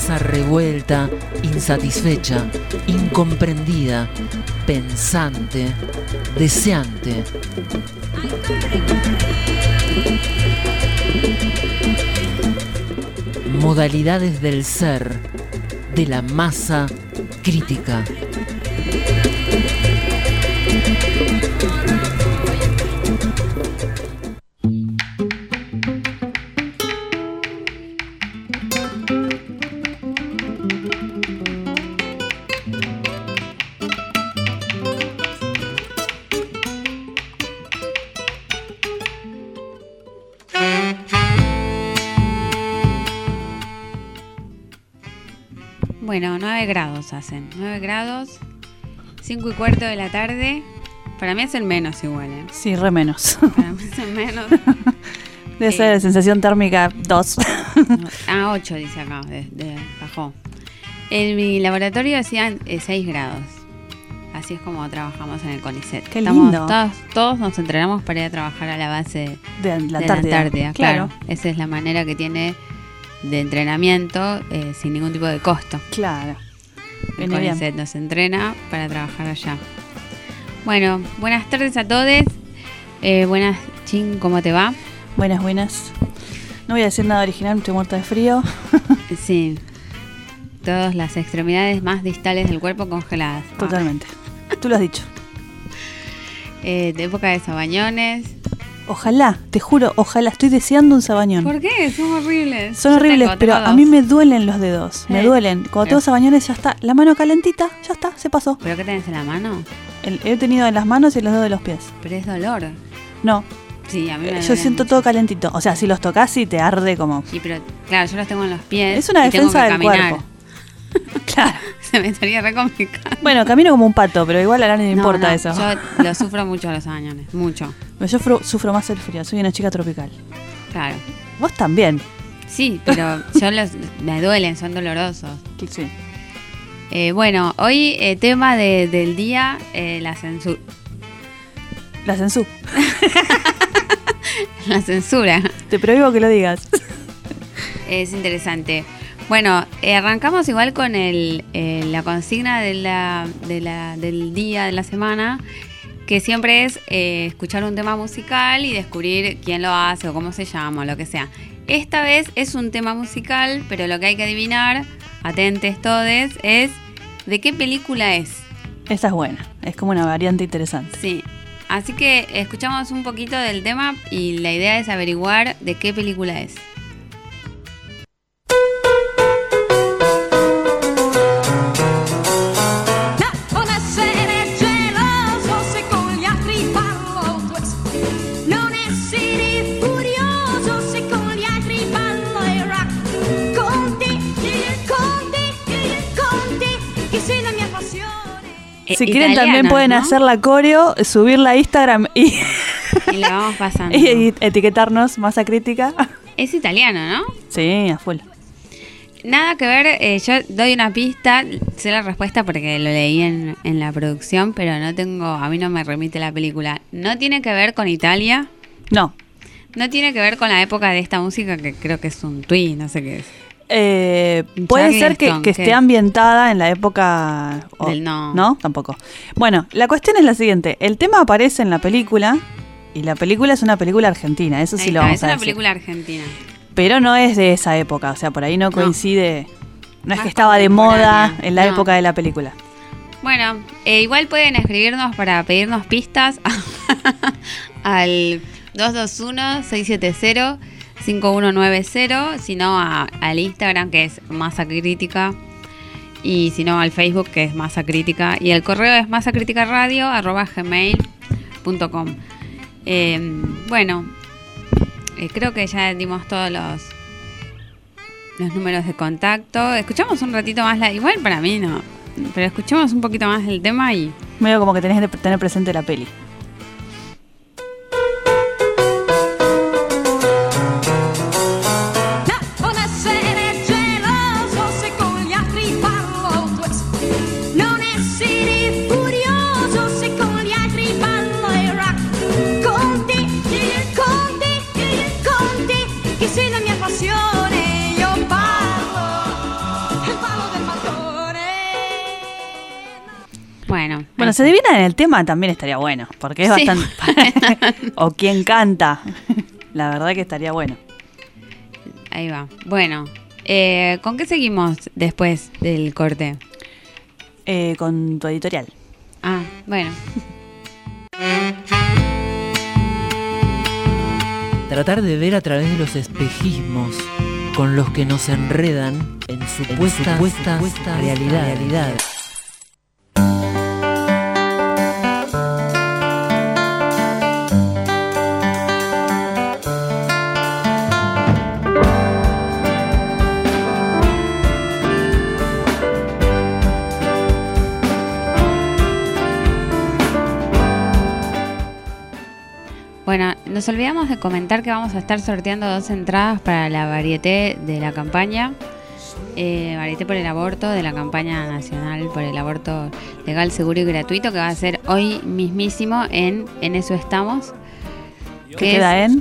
masa revuelta, insatisfecha, incomprendida, pensante, deseante. Modalidades del ser, de la masa crítica. Bueno, 9 grados hacen. 9 grados, 5:15 de la tarde. Para mí es el menos igual, ¿eh? Sí, re menos. Para mí es el menos. Debe ser de sensación térmica 2. 8 dice acá, bajó. En mi laboratorio decían 6 grados. Así es como trabajamos en el CONICET. Qué lindo. Todos nos entrenamos para ir a trabajar a la base de la Antártida. Claro. Esa es la manera que tiene de entrenamiento sin ningún tipo de costo. Claro. El CONICET nos entrena para trabajar allá. Bueno, buenas tardes a todos. Buenas, Chin, ¿cómo te va? Buenas. No voy a decir nada original, estoy muerta de frío. Sí. Todas las extremidades más distales del cuerpo congeladas. Totalmente. Tú lo has dicho. De época de sabañones. Ojalá, te juro, ojalá. Estoy deseando un sabañón. ¿Por qué? Son horribles. Son horribles, pero a mí me duelen los dedos. Me duelen. Cuando tengo sabañones ya está. La mano calentita, ya está, se pasó. ¿Pero qué tenés en la mano? He tenido en las manos y en los dedos de los pies. Pero es dolor. No. Sí, a mí me yo siento mucho. Todo calentito. O sea, si los tocas sí te arde como... Sí, pero claro, yo los tengo en los pies. Es una defensa del cuerpo. Claro. Se me estaría re complicado. Bueno, camino como un pato, pero igual a nadie le importa eso. Yo lo sufro mucho los sabañones, mucho. Pero yo sufro más el frío, soy una chica tropical. Claro. Vos también. Sí, pero me duelen, son dolorosos. Sí. Bueno, hoy tema del día, la censura. La censura. La censura. Te prohíbo que lo digas. Es interesante. Bueno, arrancamos igual con la consigna del día, de la semana, que siempre es escuchar un tema musical y descubrir quién lo hace o cómo se llama o lo que sea. Esta vez es un tema musical, pero lo que hay que adivinar, atentes todes, es de qué película es. Esa es buena, es como una variante interesante. Sí, así que escuchamos un poquito del tema y la idea es averiguar de qué película es. Si quieren también pueden hacer la coreo, subirla a Instagram y la vamos pasando. Y etiquetarnos Masa Crítica. Es italiano, ¿no? Sí, a full. Nada que ver, yo doy una pista, sé la respuesta porque lo leí en la producción, pero a mí no me remite la película. No tiene que ver con Italia. No. No tiene que ver con la época de esta música, que creo que es un twist, no sé qué es. Puede ser que esté ambientada en la época no, tampoco. Bueno, la cuestión es la siguiente. El tema aparece en la película y la película es una película argentina. Eso sí lo vamos a decir. Es una película argentina, pero no es de esa época. O sea, por ahí no coincide. No es que estaba de moda en la época de la película. Bueno, igual pueden escribirnos para pedirnos pistas al 221-670-5190, si no al Instagram, que es Masa Crítica, y si no al Facebook, que es Masa Crítica, y el correo es masacriticaradio@gmail.com. Bueno, creo que ya dimos todos los números de contacto. Escuchamos un ratito más, igual para mí no, pero escuchemos un poquito más del tema y... Medio como que tenés que tener presente la peli. Bueno, se adivinan en el tema también estaría bueno, porque es bastante... o quién canta. La verdad que estaría bueno. Ahí va. Bueno, ¿con qué seguimos después del corte? Con tu editorial. Ah, bueno. Tratar de ver a través de los espejismos con los que nos enredan en supuesta realidad. Bueno, nos olvidamos de comentar que vamos a estar sorteando 2 entradas para la varieté de la campaña, varieté por el aborto, de la campaña nacional por el aborto legal, seguro y gratuito, que va a ser hoy mismísimo en Eso Estamos. ¿Qué queda en?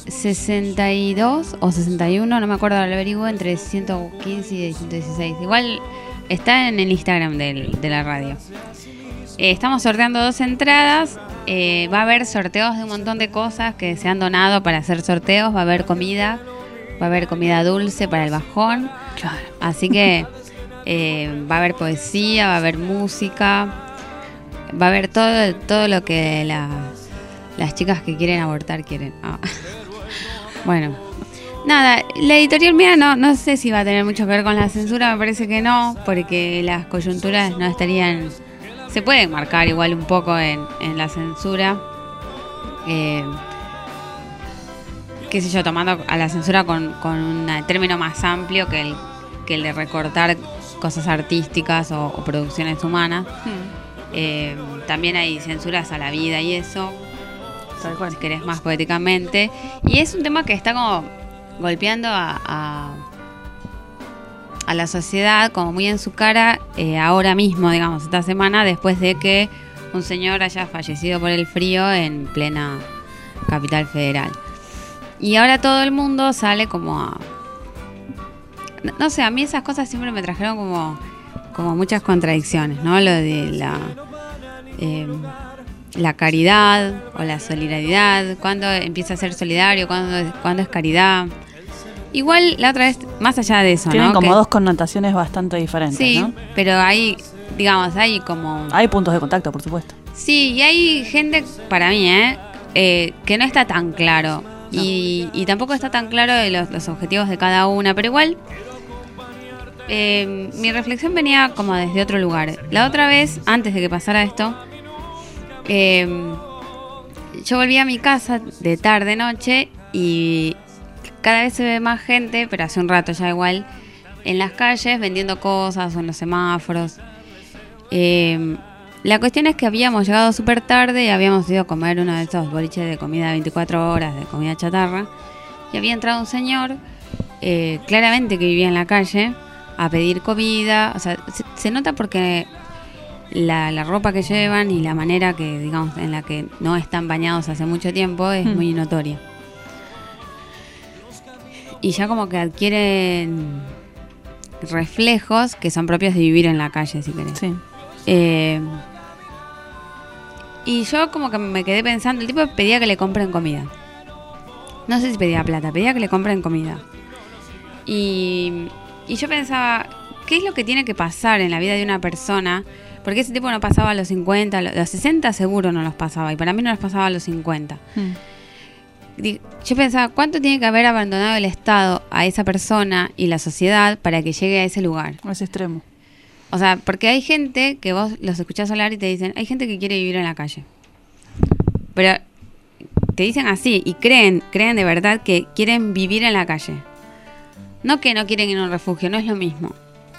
62 o 61, no me acuerdo, lo averiguo, entre 115 y 116. Igual está en el Instagram de la radio. Estamos sorteando 2 entradas. Va a haber sorteos de un montón de cosas que se han donado para hacer sorteos. Va a haber comida dulce para el bajón. Claro. Así que va a haber poesía, va a haber música, va a haber todo lo que las chicas que quieren abortar quieren. Bueno, nada, la editorial mía no sé si va a tener mucho que ver con la censura, me parece que no, porque las coyunturas no estarían... Se puede marcar igual un poco en la censura, qué sé yo, tomando a la censura con un término más amplio que el de recortar cosas artísticas o producciones humanas. También hay censuras a la vida y eso, si querés más poéticamente. Y es un tema que está como golpeando a la sociedad como muy en su cara ahora mismo, digamos, esta semana, después de que un señor haya fallecido por el frío en plena capital federal. Y ahora todo el mundo sale como a... No sé, a mí esas cosas siempre me trajeron como muchas contradicciones, ¿no? Lo de la caridad o la solidaridad, cuándo empieza a ser solidario, cuándo es caridad. Igual, la otra vez, más allá de eso, tienen ¿no? como 2 connotaciones bastante diferentes, sí, ¿no? pero hay, digamos, hay como... Hay puntos de contacto, por supuesto. Sí, y hay gente, para mí, que no está tan claro. No. Y tampoco está tan claro de los objetivos de cada una, pero igual... mi reflexión venía como desde otro lugar. La otra vez, antes de que pasara esto, yo volví a mi casa de tarde, noche, y... Cada vez se ve más gente, pero hace un rato ya igual, en las calles vendiendo cosas o en los semáforos. La cuestión es que habíamos llegado súper tarde y habíamos ido a comer uno de esos boliches de comida de 24 horas, de comida chatarra. Y había entrado un señor, claramente que vivía en la calle, a pedir comida. O sea, se nota porque la ropa que llevan y la manera que, digamos, en la que no están bañados hace mucho tiempo es muy notoria. Y ya como que adquieren reflejos que son propios de vivir en la calle, si querés. Sí. Y yo como que me quedé pensando, el tipo pedía que le compren comida. No sé si pedía plata, pedía que le compren comida. Y yo pensaba, ¿qué es lo que tiene que pasar en la vida de una persona? Porque ese tipo no pasaba a los 50, a los 60 seguro no los pasaba, y para mí no los pasaba a los 50. Yo pensaba, ¿cuánto tiene que haber abandonado el Estado a esa persona y la sociedad para que llegue a ese lugar? A ese extremo. O sea, porque hay gente que vos los escuchás hablar y te dicen, hay gente que quiere vivir en la calle. Pero te dicen así y creen de verdad que quieren vivir en la calle. No que no quieren ir a un refugio, no es lo mismo.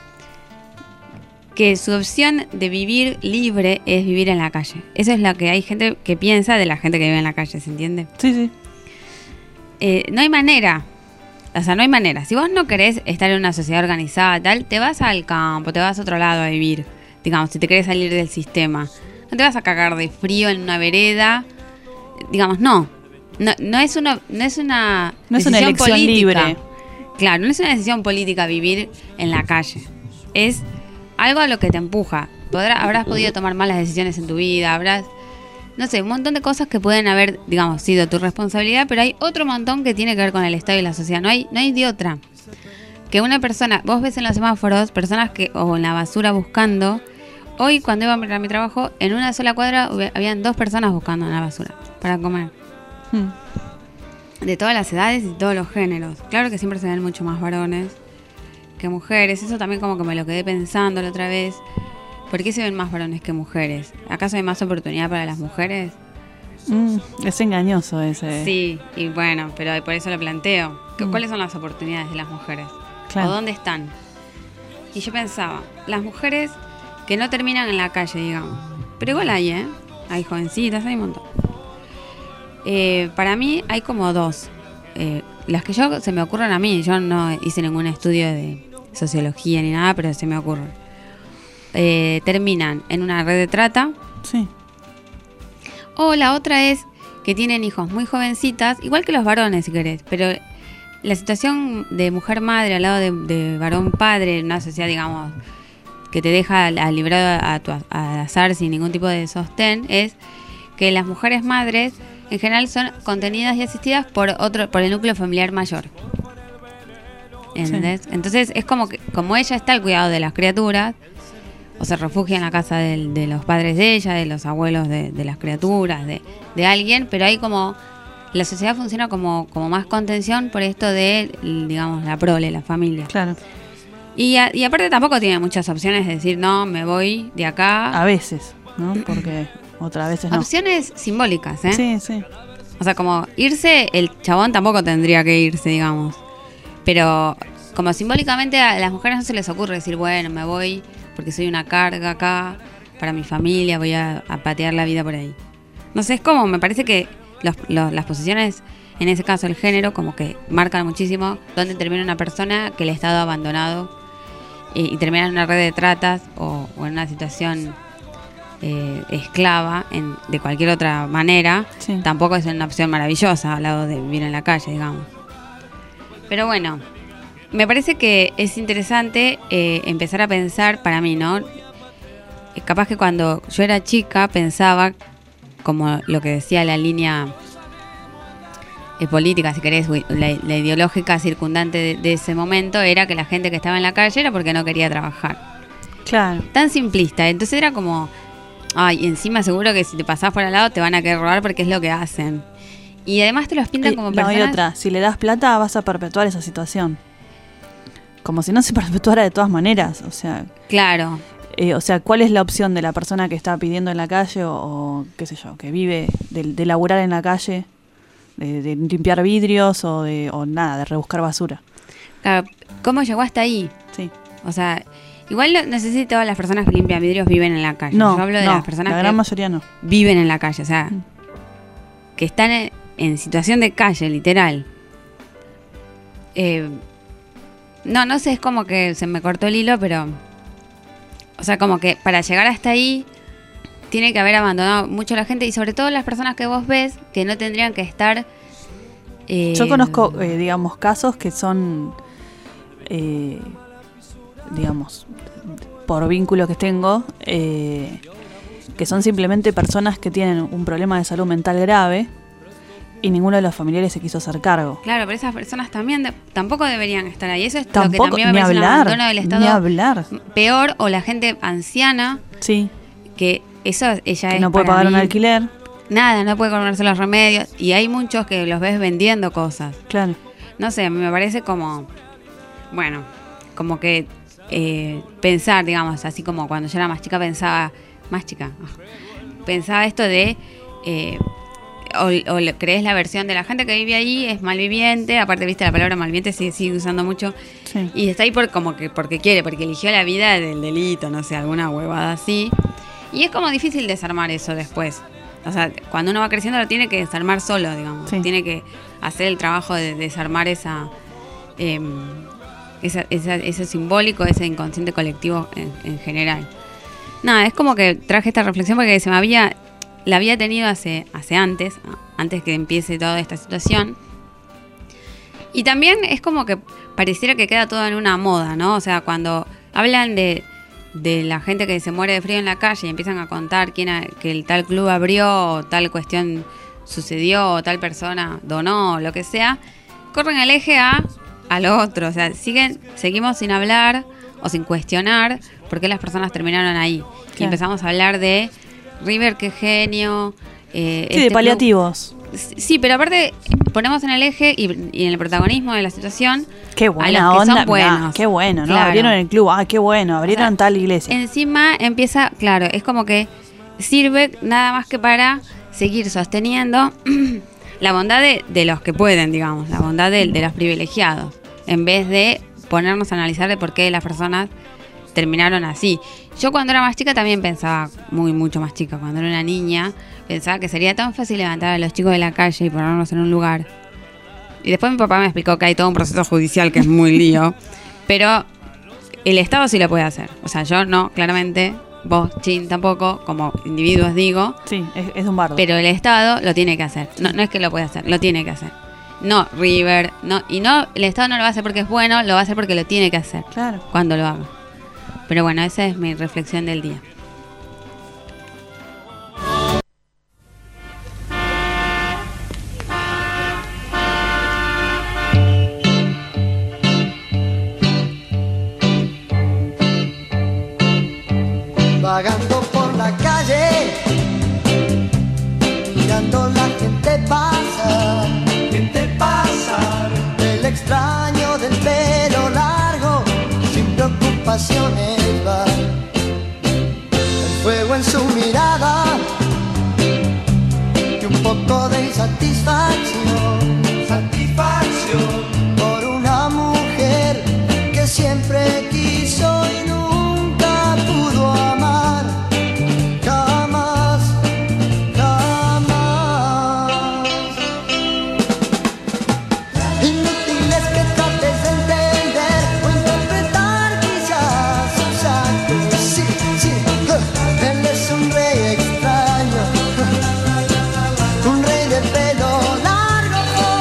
Que su opción de vivir libre es vivir en la calle. Eso es lo que hay gente que piensa de la gente que vive en la calle, ¿se entiende? Sí, sí. No hay manera. O sea, no hay manera. Si vos no querés estar en una sociedad organizada, tal, te vas al campo, te vas a otro lado a vivir. Digamos, si te querés salir del sistema. No te vas a cagar de frío en una vereda. Digamos, no. No es una elección política. Libre. Claro, no es una decisión política vivir en la calle. Es algo a lo que te empuja. habrás podido tomar malas decisiones en tu vida, no sé, un montón de cosas que pueden haber, digamos, sido tu responsabilidad, pero hay otro montón que tiene que ver con el Estado y la sociedad. No hay de otra. Que una persona, vos ves en los semáforos, personas o en la basura buscando. Hoy, cuando iba a mi trabajo, en una sola cuadra habían 2 personas buscando en la basura para comer. De todas las edades y todos los géneros. Claro que siempre se ven mucho más varones que mujeres. Eso también como que me lo quedé pensando la otra vez. ¿Por qué se ven más varones que mujeres? ¿Acaso hay más oportunidad para las mujeres? Es engañoso ese. Sí, y bueno, pero por eso lo planteo. ¿Cuáles son las oportunidades de las mujeres? Claro. ¿O dónde están? Y yo pensaba, las mujeres que no terminan en la calle, digamos. Pero igual hay, hay jovencitas, hay un montón. Para mí hay como 2. Las que se me ocurren a mí. Yo no hice ningún estudio de sociología ni nada, pero se me ocurre. Terminan en una red de trata. Sí. O la otra es que tienen hijos muy jovencitas, igual que los varones si querés, pero la situación de mujer madre al lado de varón padre en una sociedad, digamos, que te deja librado al azar sin ningún tipo de sostén, es que las mujeres madres en general son contenidas y asistidas por el núcleo familiar mayor. ¿Entendés? Sí. Entonces es como ella está al cuidado de las criaturas, o se refugia en la casa de los padres de ella, de los abuelos de las criaturas, de alguien, pero hay como la sociedad funciona como más contención por esto de, digamos, la prole, la familia. Claro. Y aparte tampoco tiene muchas opciones de decir, no, me voy de acá. A veces, ¿no? Porque otras veces no. Opciones simbólicas, ¿eh? Sí, sí. O sea, como irse, el chabón tampoco tendría que irse, digamos. Pero como simbólicamente a las mujeres no se les ocurre decir, bueno, me voy porque soy una carga acá para mi familia, voy a patear la vida por ahí. No sé, es como, me parece que las posiciones, en ese caso el género, como que marcan muchísimo dónde termina una persona que el Estado ha abandonado y termina en una red de tratas o en una situación esclava de cualquier otra manera. Sí. Tampoco es una opción maravillosa al lado de vivir en la calle, digamos. Pero bueno, me parece que es interesante empezar a pensar, para mí, ¿no? Capaz que cuando yo era chica pensaba, como lo que decía la línea política, si querés, la ideológica circundante de ese momento, era que la gente que estaba en la calle era porque no quería trabajar. Claro. Tan simplista. Entonces era como, ay, encima seguro que si te pasás por al lado te van a querer robar porque es lo que hacen. Y además te los pintan como personas... No, hay otra. Si le das plata vas a perpetuar esa situación. Como si no se perpetuara de todas maneras, o sea... Claro. O sea, ¿cuál es la opción de la persona que está pidiendo en la calle o qué sé yo, que vive de laburar en la calle, de limpiar vidrios o nada, de rebuscar basura? Claro, ¿cómo llegó hasta ahí? Sí. O sea, igual no sé si todas las personas que limpian vidrios viven en la calle. No, yo hablo de las personas la gran mayoría no. Viven en la calle, o sea, que están en situación de calle, literal. No sé, es como que se me cortó el hilo, pero... O sea, como que para llegar hasta ahí tiene que haber abandonado mucho la gente y sobre todo las personas que vos ves que no tendrían que estar... Yo conozco, digamos, casos que son, digamos, por vínculos que tengo, que son simplemente personas que tienen un problema de salud mental grave y ninguno de los familiares se quiso hacer cargo. Claro, pero esas personas también tampoco deberían estar ahí. Eso es lo que también me parece un abandono del Estado. Ni hablar. Peor, o la gente anciana. Sí. Que eso ella que es no puede pagar un alquiler. Nada, no puede comprarse los remedios. Y hay muchos que los ves vendiendo cosas. Claro. No sé, me parece como... Bueno, como que pensar, digamos, así como cuando yo era más chica pensaba... Más chica. Pensaba esto de... O crees la versión de la gente que vive ahí es malviviente, aparte viste la palabra malviviente se sigue usando mucho, sí. Y está ahí porque quiere, porque eligió la vida del delito, no sé, alguna huevada así, y es como difícil desarmar eso después. O sea, cuando uno va creciendo lo tiene que desarmar solo, digamos, sí. Tiene que hacer el trabajo de desarmar ese simbólico, ese inconsciente colectivo en general. Nada, es como que traje esta reflexión porque la había tenido hace antes que empiece toda esta situación. Y también es como que pareciera que queda todo en una moda, ¿no? O sea, cuando hablan de de la gente que se muere de frío en la calle y empiezan a contar que el tal club abrió, o tal cuestión sucedió, o tal persona donó, o lo que sea, corren el eje a lo otro. O sea, seguimos sin hablar o sin cuestionar por qué las personas terminaron ahí. Claro. Y empezamos a hablar de River, qué genio. De paliativos. Sí, pero aparte ponemos en el eje y en el protagonismo de la situación qué buena a los que onda, son buenos. Mirá, qué bueno, ¿no? Claro. Abrieron el club, qué bueno, abrieron tal iglesia. Encima empieza, claro, es como que sirve nada más que para seguir sosteniendo la bondad de los que pueden, digamos, la bondad de los privilegiados, en vez de ponernos a analizar de por qué las personas terminaron así. Yo cuando era más chica también pensaba, mucho más chica, cuando era una niña, pensaba que sería tan fácil levantar a los chicos de la calle y ponernos en un lugar. Y después mi papá me explicó que hay todo un proceso judicial que es muy lío, pero el Estado sí lo puede hacer. O sea, yo no, claramente, vos, Chin, tampoco, como individuos digo. Sí, es un bardo. Pero el Estado lo tiene que hacer. No es que lo puede hacer, lo tiene que hacer. No, River, el Estado no lo va a hacer porque es bueno, lo va a hacer porque lo tiene que hacer. Claro. Cuando lo haga. Pero bueno, esa es mi reflexión del día. Vagando por la calle, mirando la gente pasar, el extraño del pelo largo, sin preocupaciones va, el fuego en su mirada y un poco de insatisfacción, por una mujer que siempre quiso y nunca pudo amar, jamás. Inútil es que trates de entender o interpretar quizás sus actos. Sí, él es un rey extraño, un rey de pelo largo.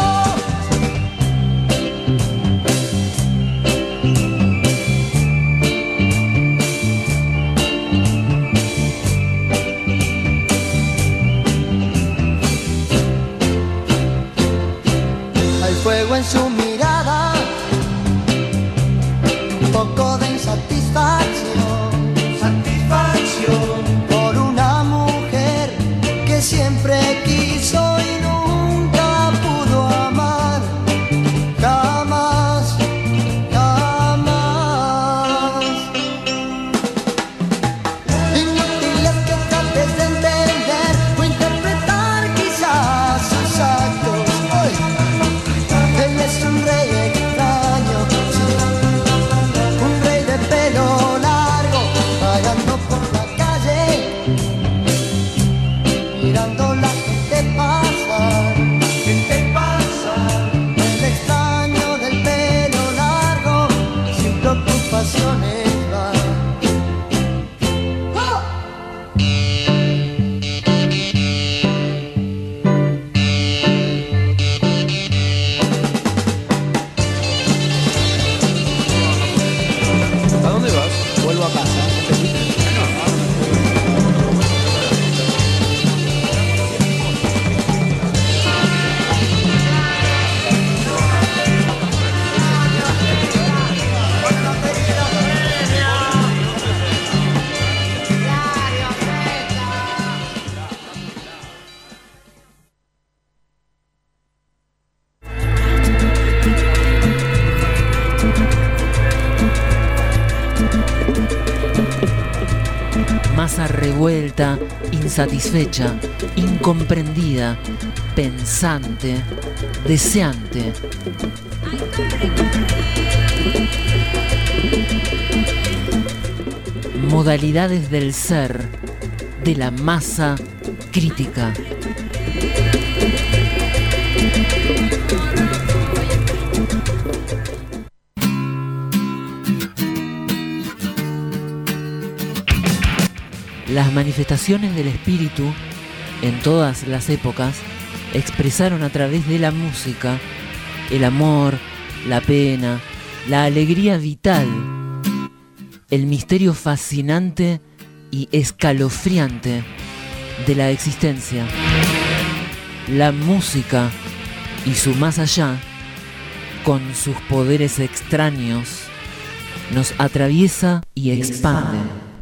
Hay fuego en su mirada, un poco de insatisfacción, por una mujer que siempre quiso y nunca pudo amar, jamás. Inútil es que trates de entender o interpretar quizás sus actos. Él es un rey extraño, un rey de pelo largo, vagando por la calle, mirando la gente pasar, el extraño del pelo largo, sin preocupaciones va. ¿A dónde vas? Vuelvo a casa. Masa revuelta, insatisfecha, incomprendida, pensante, deseante. Modalidades del ser, de la masa crítica. Las manifestaciones del espíritu, en todas las épocas, expresaron a través de la música el amor, la pena, la alegría vital, el misterio fascinante y escalofriante de la existencia. La música y su más allá, con sus poderes extraños, nos atraviesa y expande.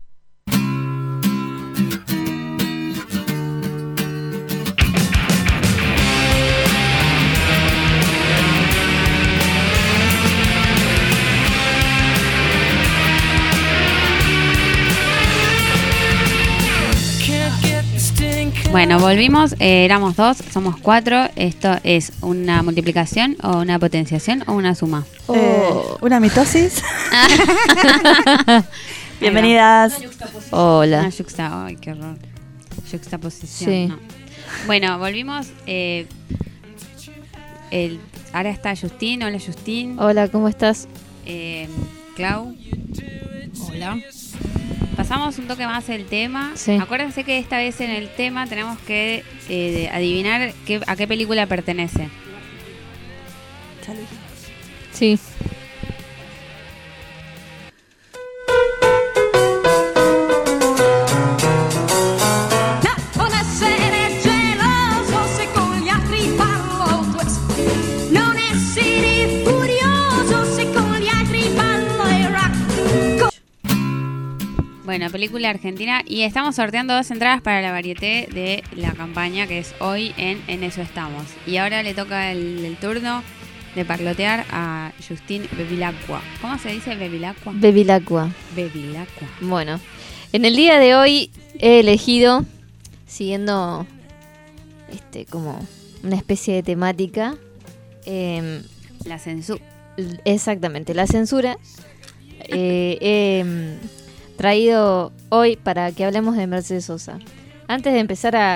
Bueno, volvimos, éramos 2, somos 4. ¿Esto es una multiplicación o una potenciación o una suma? Una mitosis. Bienvenidas. Hola. Ay, qué horror. Juxtaposición. Sí. No. Bueno, volvimos. Ahora está Justín. Hola, Justín. Hola, ¿cómo estás? Clau. Hola. Pasamos un toque más el tema. Sí. Acuérdense que esta vez en el tema tenemos que adivinar a qué película pertenece. Sí. Bueno, película argentina, y estamos sorteando 2 entradas para la varieté de la campaña, que es hoy en Eso Estamos. Y ahora le toca el turno de parlotear a Justín Bevilacqua. ¿Cómo se dice Bevilacqua? Bevilacqua. Bevilacqua. Bueno, en el día de hoy he elegido, siguiendo como una especie de temática, la censura. Exactamente, la censura. Traído hoy para que hablemos de Mercedes Sosa. Antes de empezar a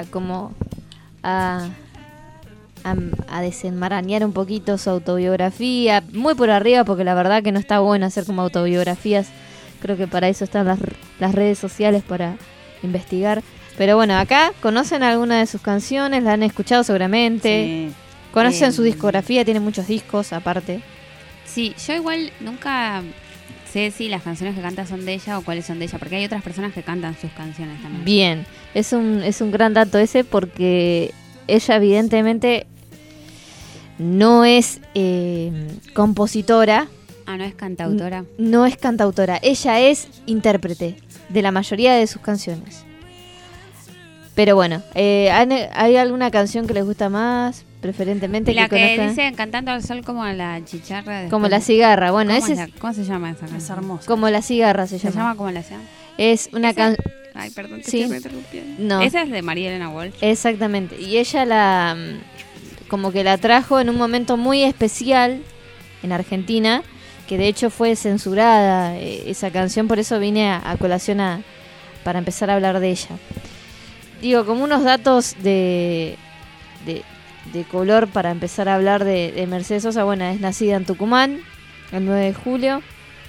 desenmarañar un poquito su autobiografía, muy por arriba, porque la verdad que no está bueno hacer como autobiografías. Creo que para eso están las redes sociales, para investigar. Pero bueno, acá conocen alguna de sus canciones, la han escuchado seguramente. Sí. Conocen su discografía, tiene muchos discos aparte. Sí, yo igual nunca sé si las canciones que canta son de ella o cuáles son de ella, porque hay otras personas que cantan sus canciones también. Bien, es un gran dato ese, porque ella evidentemente no es compositora. Ah, no es cantautora. No es cantautora, ella es intérprete de la mayoría de sus canciones. Pero bueno, ¿hay alguna canción que les gusta más? Preferentemente la que dicen Cantando al Sol como la chicharra. Como la cigarra, bueno, ¿Cómo se llama esa canción? Es hermosa. Como la cigarra se llama. ¿Se llama como la cigarra? Es una canción. Ay, perdón, te sí. estoy interrumpiendo. No. Esa es de María Elena Walsh. Exactamente. Y ella como que la trajo en un momento muy especial en Argentina, que de hecho fue censurada esa canción, por eso vine a colación para empezar a hablar de ella. Digo, como unos datos de color para empezar a hablar de Mercedes Sosa. Bueno, es nacida en Tucumán el 9 de julio.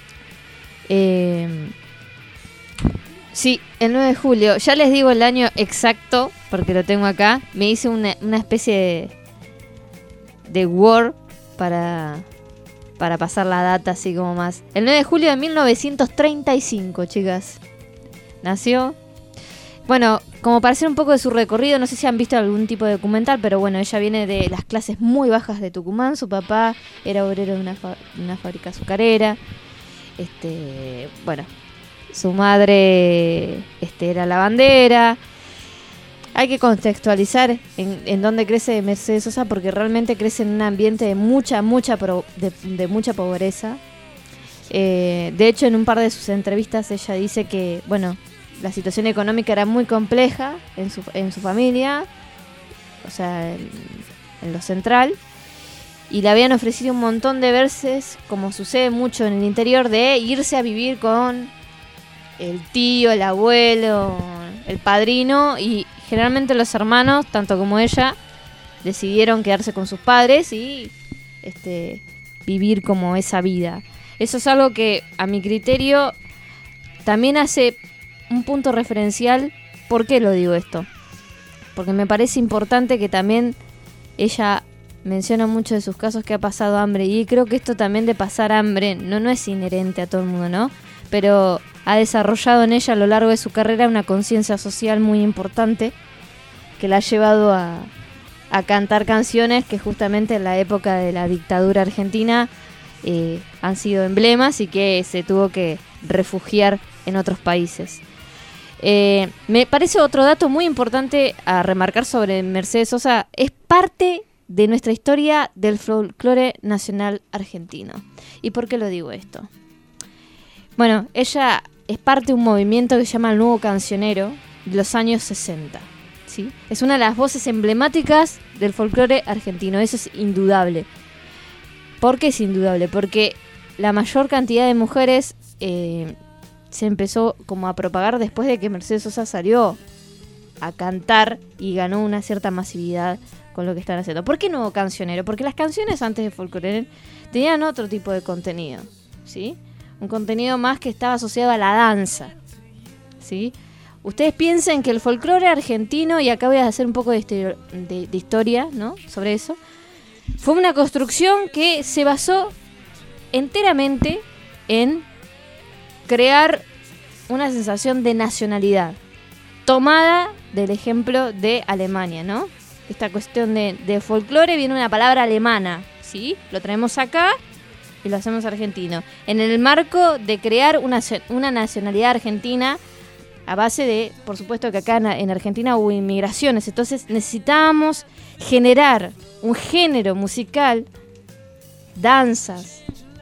Sí, el 9 de julio. Ya les digo el año exacto, porque lo tengo acá. Me hice una especie de Word para pasar la data así como más. El 9 de julio de 1935, chicas. Nació. Bueno, como para hacer un poco de su recorrido, no sé si han visto algún tipo de documental, pero bueno, ella viene de las clases muy bajas de Tucumán. Su papá era obrero de una fábrica azucarera. Bueno, su madre era lavandera. Hay que contextualizar en dónde crece Mercedes Sosa, porque realmente crece en un ambiente de mucha pobreza. De hecho, en un par de sus entrevistas ella dice que, bueno, la situación económica era muy compleja en su familia, o sea, en lo central, y le habían ofrecido un montón de veces, como sucede mucho en el interior, de irse a vivir con el tío, el abuelo, el padrino, y generalmente los hermanos, tanto como ella, decidieron quedarse con sus padres y vivir como esa vida. Eso es algo que, a mi criterio, también hace un punto referencial. ¿Por qué lo digo esto? Porque me parece importante que también ella menciona mucho de sus casos que ha pasado hambre, y creo que esto también de pasar hambre no es inherente a todo el mundo, ¿no? pero ha desarrollado en ella a lo largo de su carrera una conciencia social muy importante que la ha llevado a cantar canciones que justamente en la época de la dictadura argentina han sido emblemas y que se tuvo que refugiar en otros países. Me parece otro dato muy importante a remarcar sobre Mercedes Sosa, es parte de nuestra historia del folclore nacional argentino. ¿Y por qué lo digo esto? Bueno, ella es parte de un movimiento que se llama el Nuevo Cancionero de los años 60. ¿Sí? Es una de las voces emblemáticas del folclore argentino, eso es indudable. ¿Por qué es indudable? Porque la mayor cantidad de mujeres se empezó como a propagar después de que Mercedes Sosa salió a cantar y ganó una cierta masividad con lo que están haciendo. ¿Por qué Nuevo Cancionero? Porque las canciones antes de folclore tenían otro tipo de contenido, ¿sí? Un contenido más que estaba asociado a la danza, ¿sí? Ustedes piensen que el folclore argentino, y acá voy a hacer un poco de historia, ¿no?, sobre eso, fue una construcción que se basó enteramente en crear una sensación de nacionalidad, tomada del ejemplo de Alemania, ¿no? Esta cuestión de folclore viene una palabra alemana, ¿sí? Lo traemos acá y lo hacemos argentino. En el marco de crear una nacionalidad argentina a base de, por supuesto que acá en Argentina hubo inmigraciones, entonces necesitábamos generar un género musical, danzas,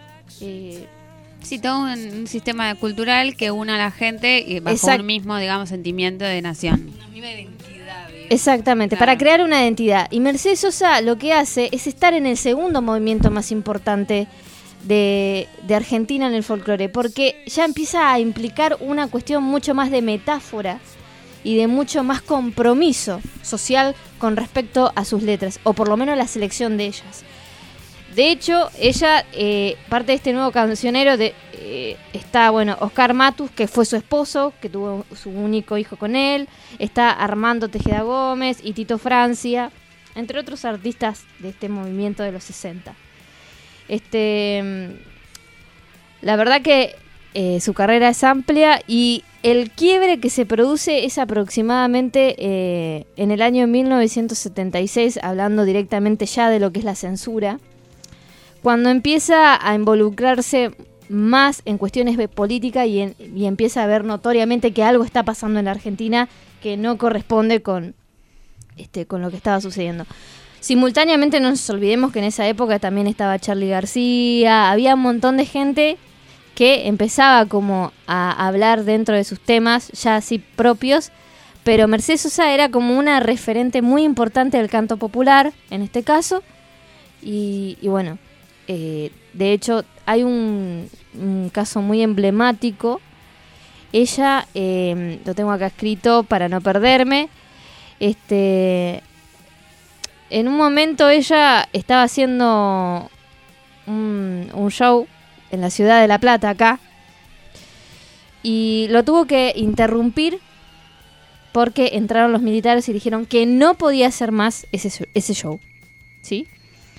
sí, todo un sistema cultural que una a la gente y bajo un mismo, digamos, sentimiento de nación. Una misma identidad. Digamos. Exactamente, claro. Para crear una identidad. Y Mercedes Sosa lo que hace es estar en el segundo movimiento más importante de Argentina en el folclore, porque ya empieza a implicar una cuestión mucho más de metáfora y de mucho más compromiso social con respecto a sus letras, o por lo menos la selección de ellas. De hecho, ella, parte de este Nuevo Cancionero, está, bueno, Oscar Matus, que fue su esposo, que tuvo su único hijo con él, está Armando Tejeda Gómez y Tito Francia, entre otros artistas de este movimiento de los 60. La verdad que su carrera es amplia y el quiebre que se produce es aproximadamente en el año 1976, hablando directamente ya de lo que es la censura, cuando empieza a involucrarse más en cuestiones de política y empieza a ver notoriamente que algo está pasando en la Argentina que no corresponde con lo que estaba sucediendo. Simultáneamente no nos olvidemos que en esa época también estaba Charly García, había un montón de gente que empezaba como a hablar dentro de sus temas ya así propios, pero Mercedes Sosa era como una referente muy importante del canto popular, en este caso, y bueno, de hecho hay un caso muy emblemático. Ella, lo tengo acá escrito para no perderme, en un momento ella estaba haciendo un show en la ciudad de La Plata, acá, y lo tuvo que interrumpir porque entraron los militares y dijeron que no podía hacer más ese show, ¿sí?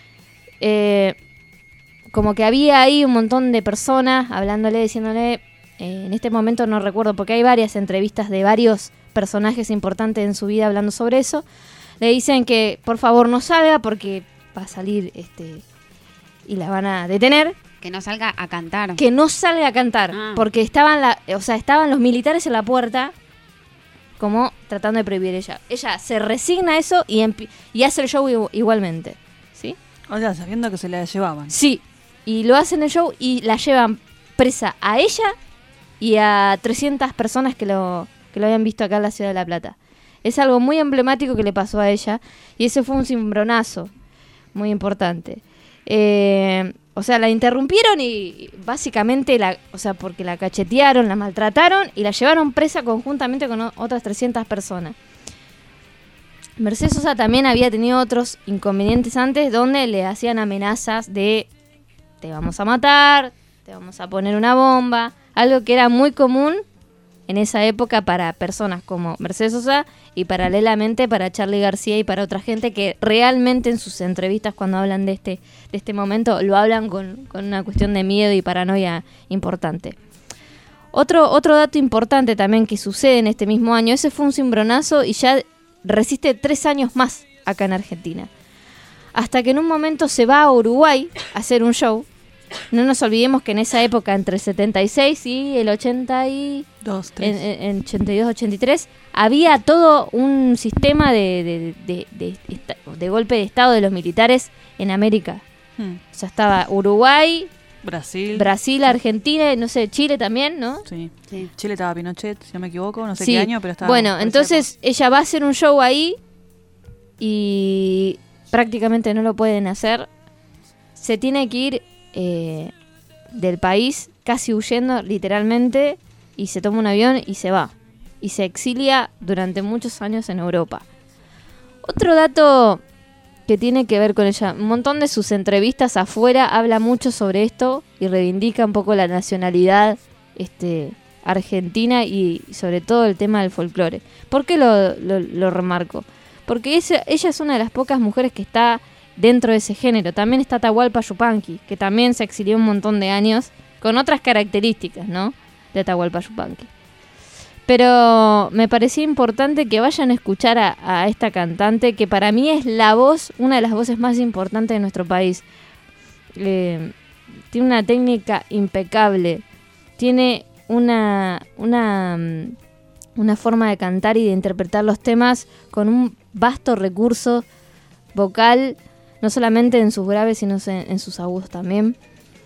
Como que había ahí un montón de personas hablándole, diciéndole, en este momento no recuerdo porque hay varias entrevistas de varios personajes importantes en su vida hablando sobre eso. Le dicen que por favor no salga porque va a salir y la van a detener. Que no salga a cantar. Que no salga a cantar, porque estaban los militares en la puerta como tratando de prohibir ella. Ella se resigna a eso y hace el show igualmente, ¿sí? O sea, sabiendo que se la llevaban. Sí, y lo hacen el show y la llevan presa a ella y a 300 personas que lo habían visto acá en la ciudad de La Plata. Es algo muy emblemático que le pasó a ella y ese fue un cimbronazo muy importante. O sea, la interrumpieron y básicamente, porque la cachetearon, la maltrataron y la llevaron presa conjuntamente con otras 300 personas. Mercedes Sosa también había tenido otros inconvenientes antes donde le hacían amenazas de te vamos a matar, te vamos a poner una bomba, algo que era muy común en esa época para personas como Mercedes Sosa y paralelamente para Charly García y para otra gente que realmente en sus entrevistas cuando hablan de este momento lo hablan con una cuestión de miedo y paranoia importante. Otro dato importante también que sucede en este mismo año, ese fue un cimbronazo y ya resiste 3 años más acá en Argentina. Hasta que en un momento se va a Uruguay a hacer un show. No nos olvidemos que en esa época, entre el 76 y el 82, en 82-83, había todo un sistema de golpe de estado de los militares en América. O sea, estaba Uruguay, Brasil, Argentina, no sé, Chile también, ¿no? Sí. Chile estaba Pinochet, si no me equivoco, no sé qué año, pero estaba... Bueno, entonces ella va a hacer un show ahí y prácticamente no lo pueden hacer. Se tiene que ir del país casi huyendo, literalmente, y se toma un avión y se va. Y se exilia durante muchos años en Europa. Otro dato que tiene que ver con ella, un montón de sus entrevistas afuera habla mucho sobre esto y reivindica un poco la nacionalidad argentina y sobre todo el tema del folclore. ¿Por qué lo remarco? Porque ella es una de las pocas mujeres que está dentro de ese género. También está Atahualpa Yupanqui, que también se exilió un montón de años con otras características, ¿no?, de Atahualpa Yupanqui. Pero me parecía importante que vayan a escuchar a esta cantante, que para mí es una de las voces más importantes de nuestro país. Tiene una técnica impecable, tiene una forma de cantar y de interpretar los temas con un vasto recurso vocal, no solamente en sus graves, sino en sus agudos también.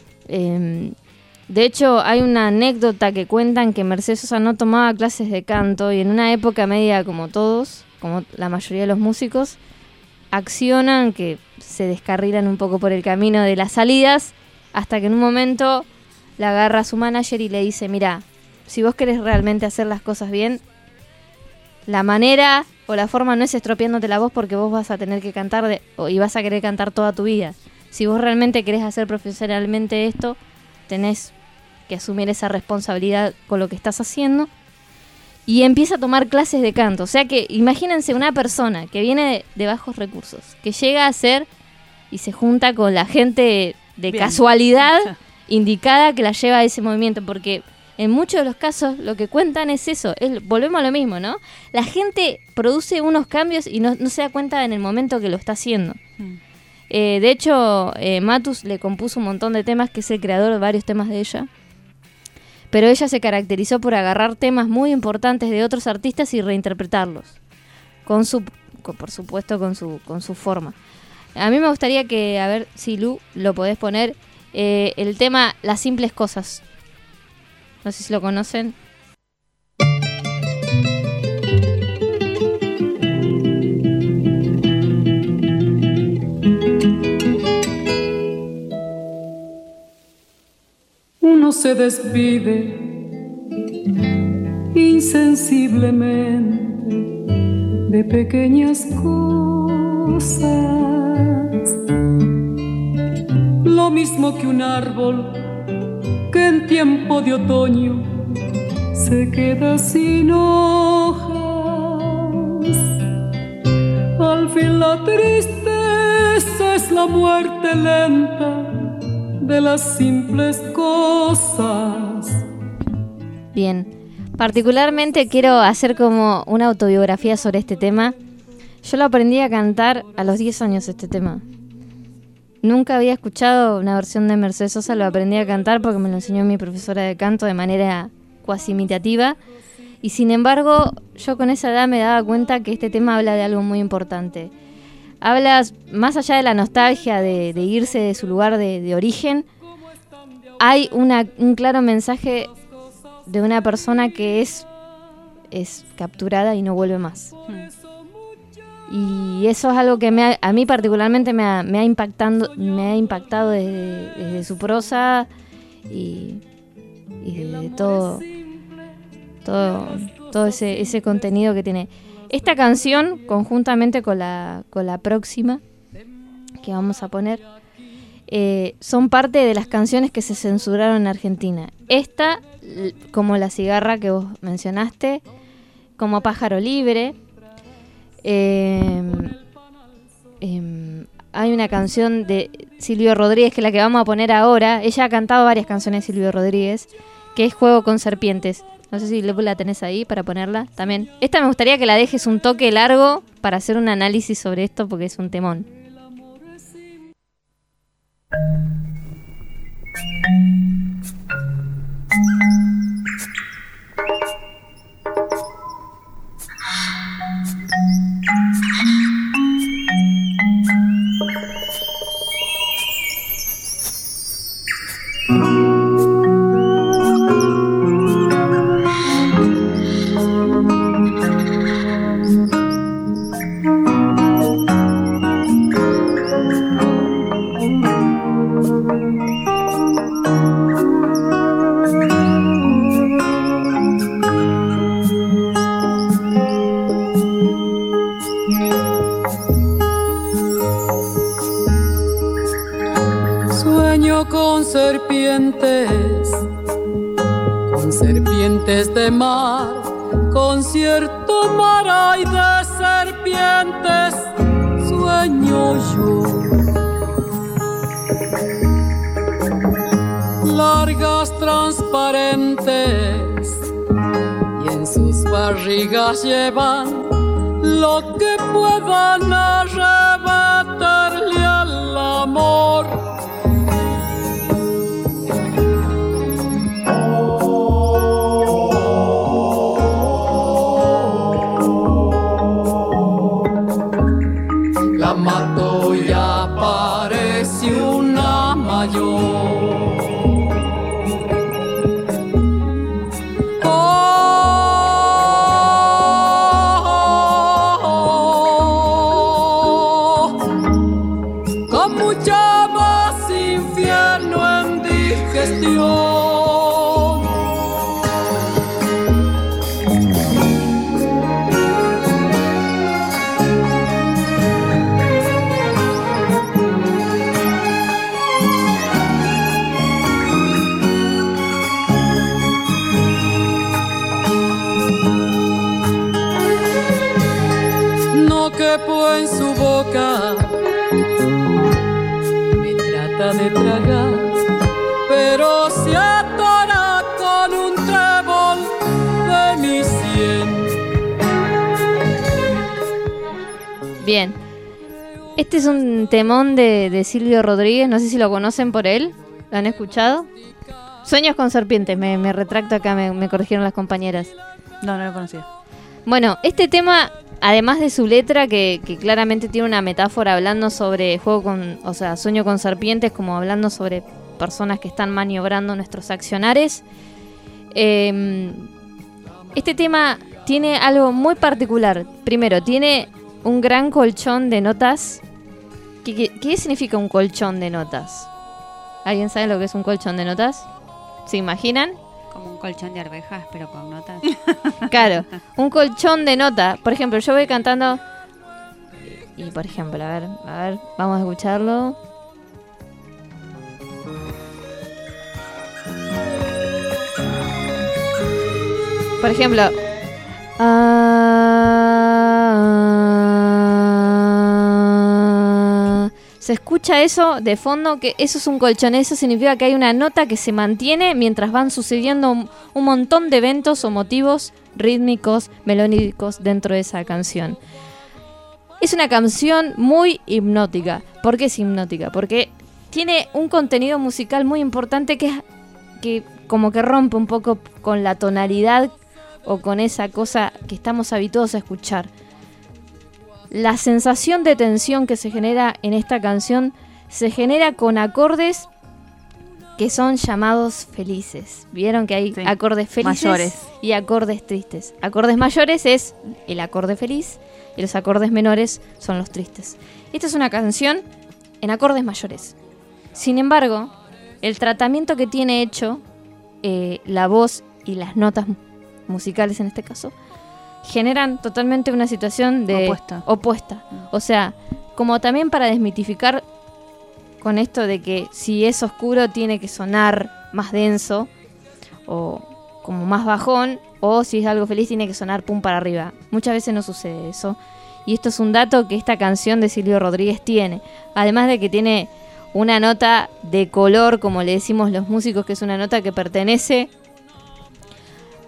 De hecho, hay una anécdota que cuentan que Mercedes Sosa no tomaba clases de canto y en una época media como todos, como la mayoría de los músicos, accionan, que se descarrilan un poco por el camino de las salidas, hasta que en un momento la agarra a su manager y le dice: mira, si vos querés realmente hacer las cosas bien, la manera o la forma no es estropeándote la voz, porque vos vas a tener que cantar y vas a querer cantar toda tu vida. Si vos realmente querés hacer profesionalmente esto, tenés que asumir esa responsabilidad con lo que estás haciendo. Y empieza a tomar clases de canto. O sea que imagínense una persona que viene de bajos recursos, que llega a ser y se junta con la gente de casualidad indicada que la lleva a ese movimiento, porque en muchos de los casos lo que cuentan es eso, volvemos a lo mismo, ¿no? La gente produce unos cambios y no se da cuenta en el momento que lo está haciendo. De hecho, Matus le compuso un montón de temas, que es el creador de varios temas de ella, pero ella se caracterizó por agarrar temas muy importantes de otros artistas y reinterpretarlos, por supuesto con su forma. A mí me gustaría que, a ver si Lu lo podés poner, el tema Las Simples Cosas. No sé si lo conocen. Uno se despide insensiblemente de pequeñas cosas, lo mismo que un árbol que en tiempo de otoño se queda sin hojas. Al fin la tristeza es la muerte lenta de las simples cosas. Bien, particularmente quiero hacer como una autobiografía sobre este tema. Yo lo aprendí a cantar a los 10 años, este tema. Nunca había escuchado una versión de Mercedes Sosa, lo aprendí a cantar porque me lo enseñó mi profesora de canto de manera cuasi imitativa. Y sin embargo, yo con esa edad me daba cuenta que este tema habla de algo muy importante. Hablas, más allá de la nostalgia de irse de su lugar de origen, hay un claro mensaje de una persona que es capturada y no vuelve más. Y eso es algo que a mí particularmente me ha impactado desde su prosa y de todo ese contenido que tiene. Esta canción, conjuntamente con la próxima que vamos a poner, son parte de las canciones que se censuraron en Argentina. Esta, como La Cigarra que vos mencionaste, como Pájaro Libre. Hay una canción de Silvio Rodríguez, que es la que vamos a poner ahora. Ella ha cantado varias canciones de Silvio Rodríguez, que es Juego con Serpientes. No sé si la tenés ahí para ponerla también. Esta me gustaría que la dejes un toque largo para hacer un análisis sobre esto porque es un temón. Con serpientes de mar, con cierto mar hay de serpientes, sueño yo. Largas, transparentes, y en sus barrigas llevan lo que puedan arrebatarle al amor. La mató y apareció una mayor. Con mucha más infierno en digestión. Quepo en su boca, me trata de tragar, pero se atora con un trébol de mi sien. Bien, este es un temón de Silvio Rodríguez, no sé si lo conocen por él, ¿lo han escuchado? Sueños con serpientes, me retracto acá, me corrigieron las compañeras. No lo conocía. Bueno, este tema, además de su letra, que claramente tiene una metáfora hablando sobre sueño con serpientes, como hablando sobre personas que están maniobrando nuestros accionares. Este tema tiene algo muy particular. Primero, tiene un gran colchón de notas. ¿Qué significa un colchón de notas? ¿Alguien sabe lo que es un colchón de notas? ¿Se imaginan? Como un colchón de arvejas, pero con notas. Claro, un colchón de nota. Por ejemplo, yo voy cantando y por ejemplo, a ver, vamos a escucharlo. Por ejemplo, se escucha eso de fondo, que eso es un colchón. Eso significa que hay una nota que se mantiene mientras van sucediendo un montón de eventos o motivos rítmicos, melódicos dentro de esa canción. Es una canción muy hipnótica. ¿Por qué es hipnótica? Porque tiene un contenido musical muy importante que como que rompe un poco con la tonalidad o con esa cosa que estamos habituados a escuchar. La sensación de tensión que se genera en esta canción se genera con acordes que son llamados felices. Vieron que hay acordes felices mayores y acordes tristes. Acordes mayores es el acorde feliz y los acordes menores son los tristes. Esta es una canción en acordes mayores. Sin embargo, el tratamiento que tiene hecho la voz y las notas musicales en este caso generan totalmente una situación de opuesta. O sea, como también para desmitificar con esto de que si es oscuro tiene que sonar más denso o como más bajón, o si es algo feliz tiene que sonar pum para arriba. Muchas veces no sucede eso. Y esto es un dato que esta canción de Silvio Rodríguez tiene. Además de que tiene una nota de color, como le decimos los músicos, que es una nota que pertenece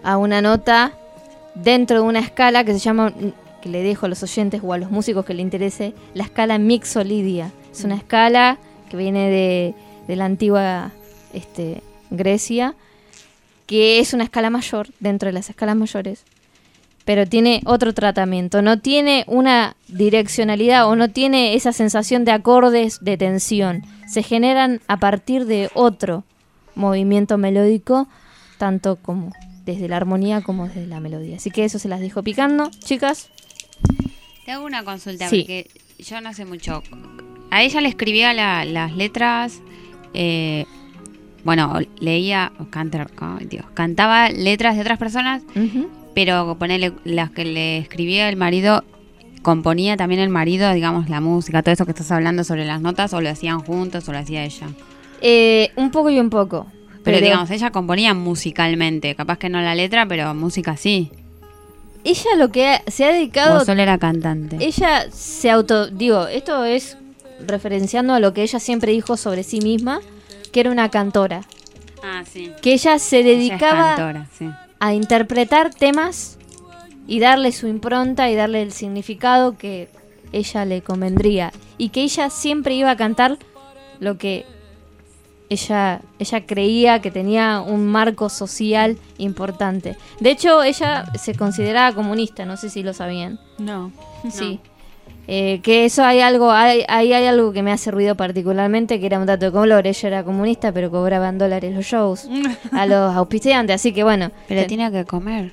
a una nota dentro de una escala que se llama, que le dejo a los oyentes o a los músicos que le interese, la escala mixolidia. Es una escala que viene de la antigua Grecia, que es una escala mayor dentro de las escalas mayores, pero tiene otro tratamiento, no tiene una direccionalidad o no tiene esa sensación de acordes de tensión, se generan a partir de otro movimiento melódico, tanto como desde la armonía como desde la melodía. Así que eso se las dejo picando, chicas. Te hago una consulta, sí. Porque yo no sé mucho. A ella le escribía las letras, leía, cantaba letras de otras personas, pero ponele las que le escribía el marido, componía también el marido, digamos, la música, todo eso que estás hablando sobre las notas, o lo hacían juntos, o lo hacía ella. Un poco y un poco. Pero digamos, ella componía musicalmente, capaz que no la letra, pero música sí. Ella lo que se ha dedicado... O solo era cantante. Ella esto es referenciando a lo que ella siempre dijo sobre sí misma, que era una cantora. Ah, sí. Que ella se dedicaba cantora, sí, a interpretar temas y darle su impronta y darle el significado que ella le convendría. Y que ella siempre iba a cantar lo que ella creía que tenía un marco social importante. De hecho, ella se consideraba comunista, no sé si lo sabían. No. Sí. Que eso hay algo que me hace ruido particularmente, que era un dato de color. Ella era comunista, pero cobraban dólares los shows a los auspiciantes, así que bueno. Pero tenía que comer.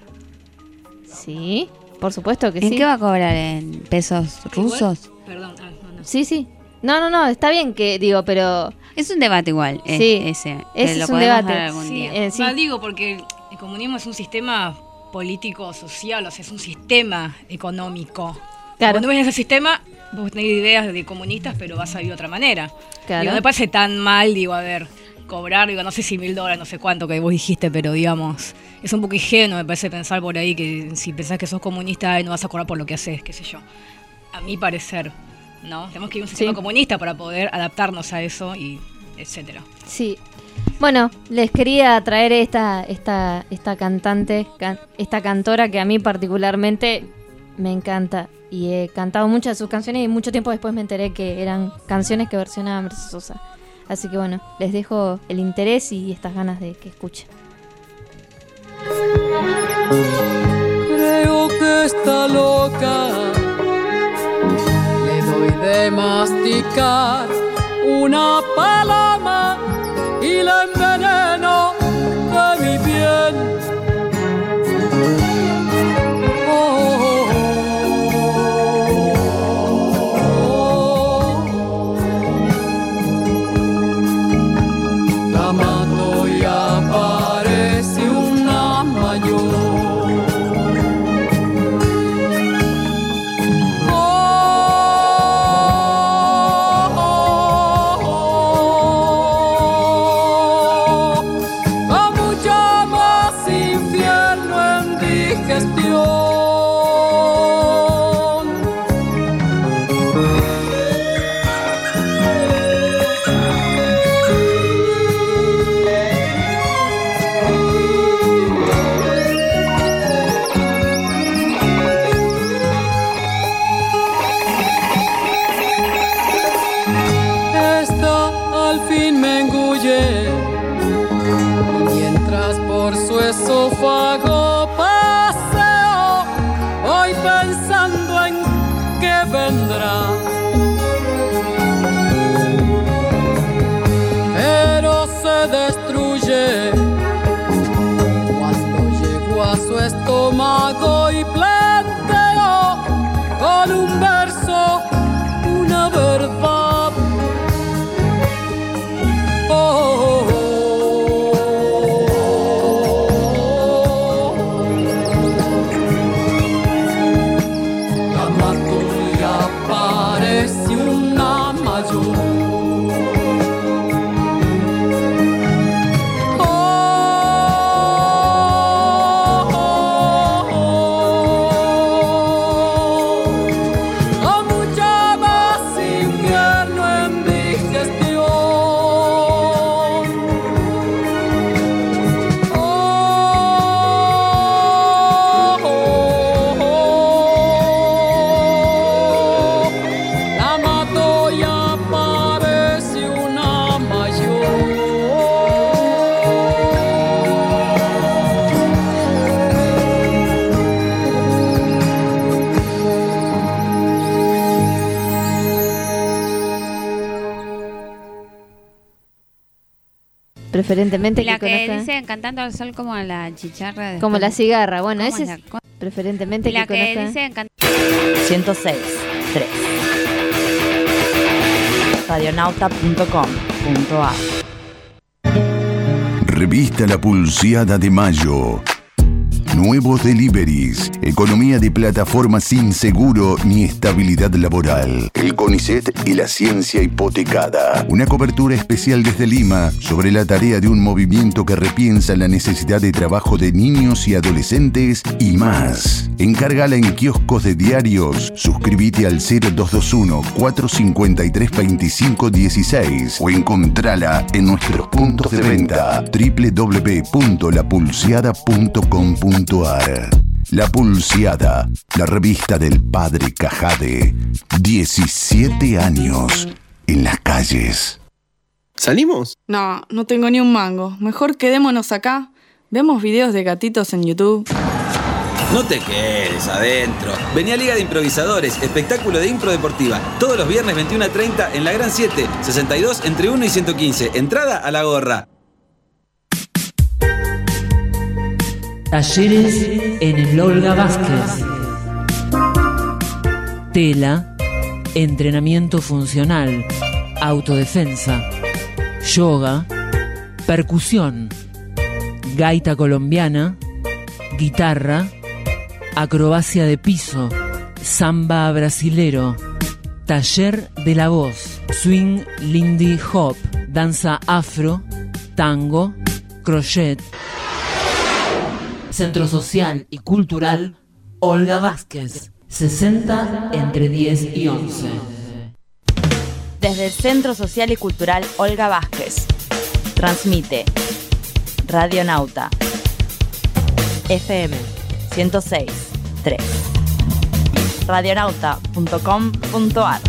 Sí, por supuesto que sí. ¿En qué va a cobrar? ¿En pesos rusos? Igual, perdón, no. Sí. No, está bien que digo, pero... Es un debate igual, sí, ese es lo un debate algún día. Sí. No digo porque el comunismo es un sistema político, social, o sea, es un sistema económico. Claro. Cuando ves ese sistema, vos tenés ideas de comunistas, pero vas a vivir de otra manera. Claro. Digo, no me parece tan mal, cobrar, no sé si $1,000, no sé cuánto que vos dijiste, pero digamos, es un poco ingenuo, me parece pensar por ahí que si pensás que sos comunista no vas a cobrar por lo que haces, qué sé yo. A mi parecer, ¿no? Tenemos que ir a un sistema comunista para poder adaptarnos a eso y etcétera. Sí. Bueno, les quería traer esta cantante, esta cantora que a mí particularmente me encanta. Y he cantado muchas de sus canciones y mucho tiempo después me enteré que eran canciones que versionaba Mercedes Sosa. Así que bueno, les dejo el interés y estas ganas de que escuchen. Creo que está loca. Le doy de masticar una paloma y la enveneno de mi bien. La mato y aparece una mayor. Esófago paseo, hoy pensando en que vendrá, pero se destruye cuando llegó a su estómago y planteó con un verso una verdad. Preferentemente la que conozca... dice Cantando al Sol como la chicharra. Como la cigarra. Bueno, ese es... Preferentemente la que conozca... dice 106.3 radionauta.com.ar. Revista La Pulseada de Mayo. Nuevos deliveries. Economía de plataforma sin seguro ni estabilidad laboral. El CONICET y la ciencia hipotecada. Una cobertura especial desde Lima sobre la tarea de un movimiento que repiensa la necesidad de trabajo de niños y adolescentes y más. Encárgala en kioscos de diarios. Suscríbete al 0221-453-2516 o encontrala en nuestros puntos de venta www.lapulseada.com.ar. La Pulseada, la revista del padre Cajade. 17 años en las calles. ¿Salimos? No, no tengo ni un mango. Mejor quedémonos acá. Vemos videos de gatitos en YouTube. No te quedes adentro. Vení a Liga de Improvisadores, espectáculo de impro deportiva. Todos los viernes 21:30 en la Gran 7, 62 entre 1 y 115. Entrada a la gorra. Talleres en el Olga Vázquez. Tela, entrenamiento funcional, autodefensa, yoga, percusión, gaita colombiana, guitarra, acrobacia de piso, samba brasilero, taller de la voz, swing lindy hop, danza afro, tango, crochet. Centro Social y Cultural Olga Vázquez, 60 entre 10 y 11. Desde el Centro Social y Cultural Olga Vázquez, transmite Radionauta FM 106.3 radionauta.com.ar.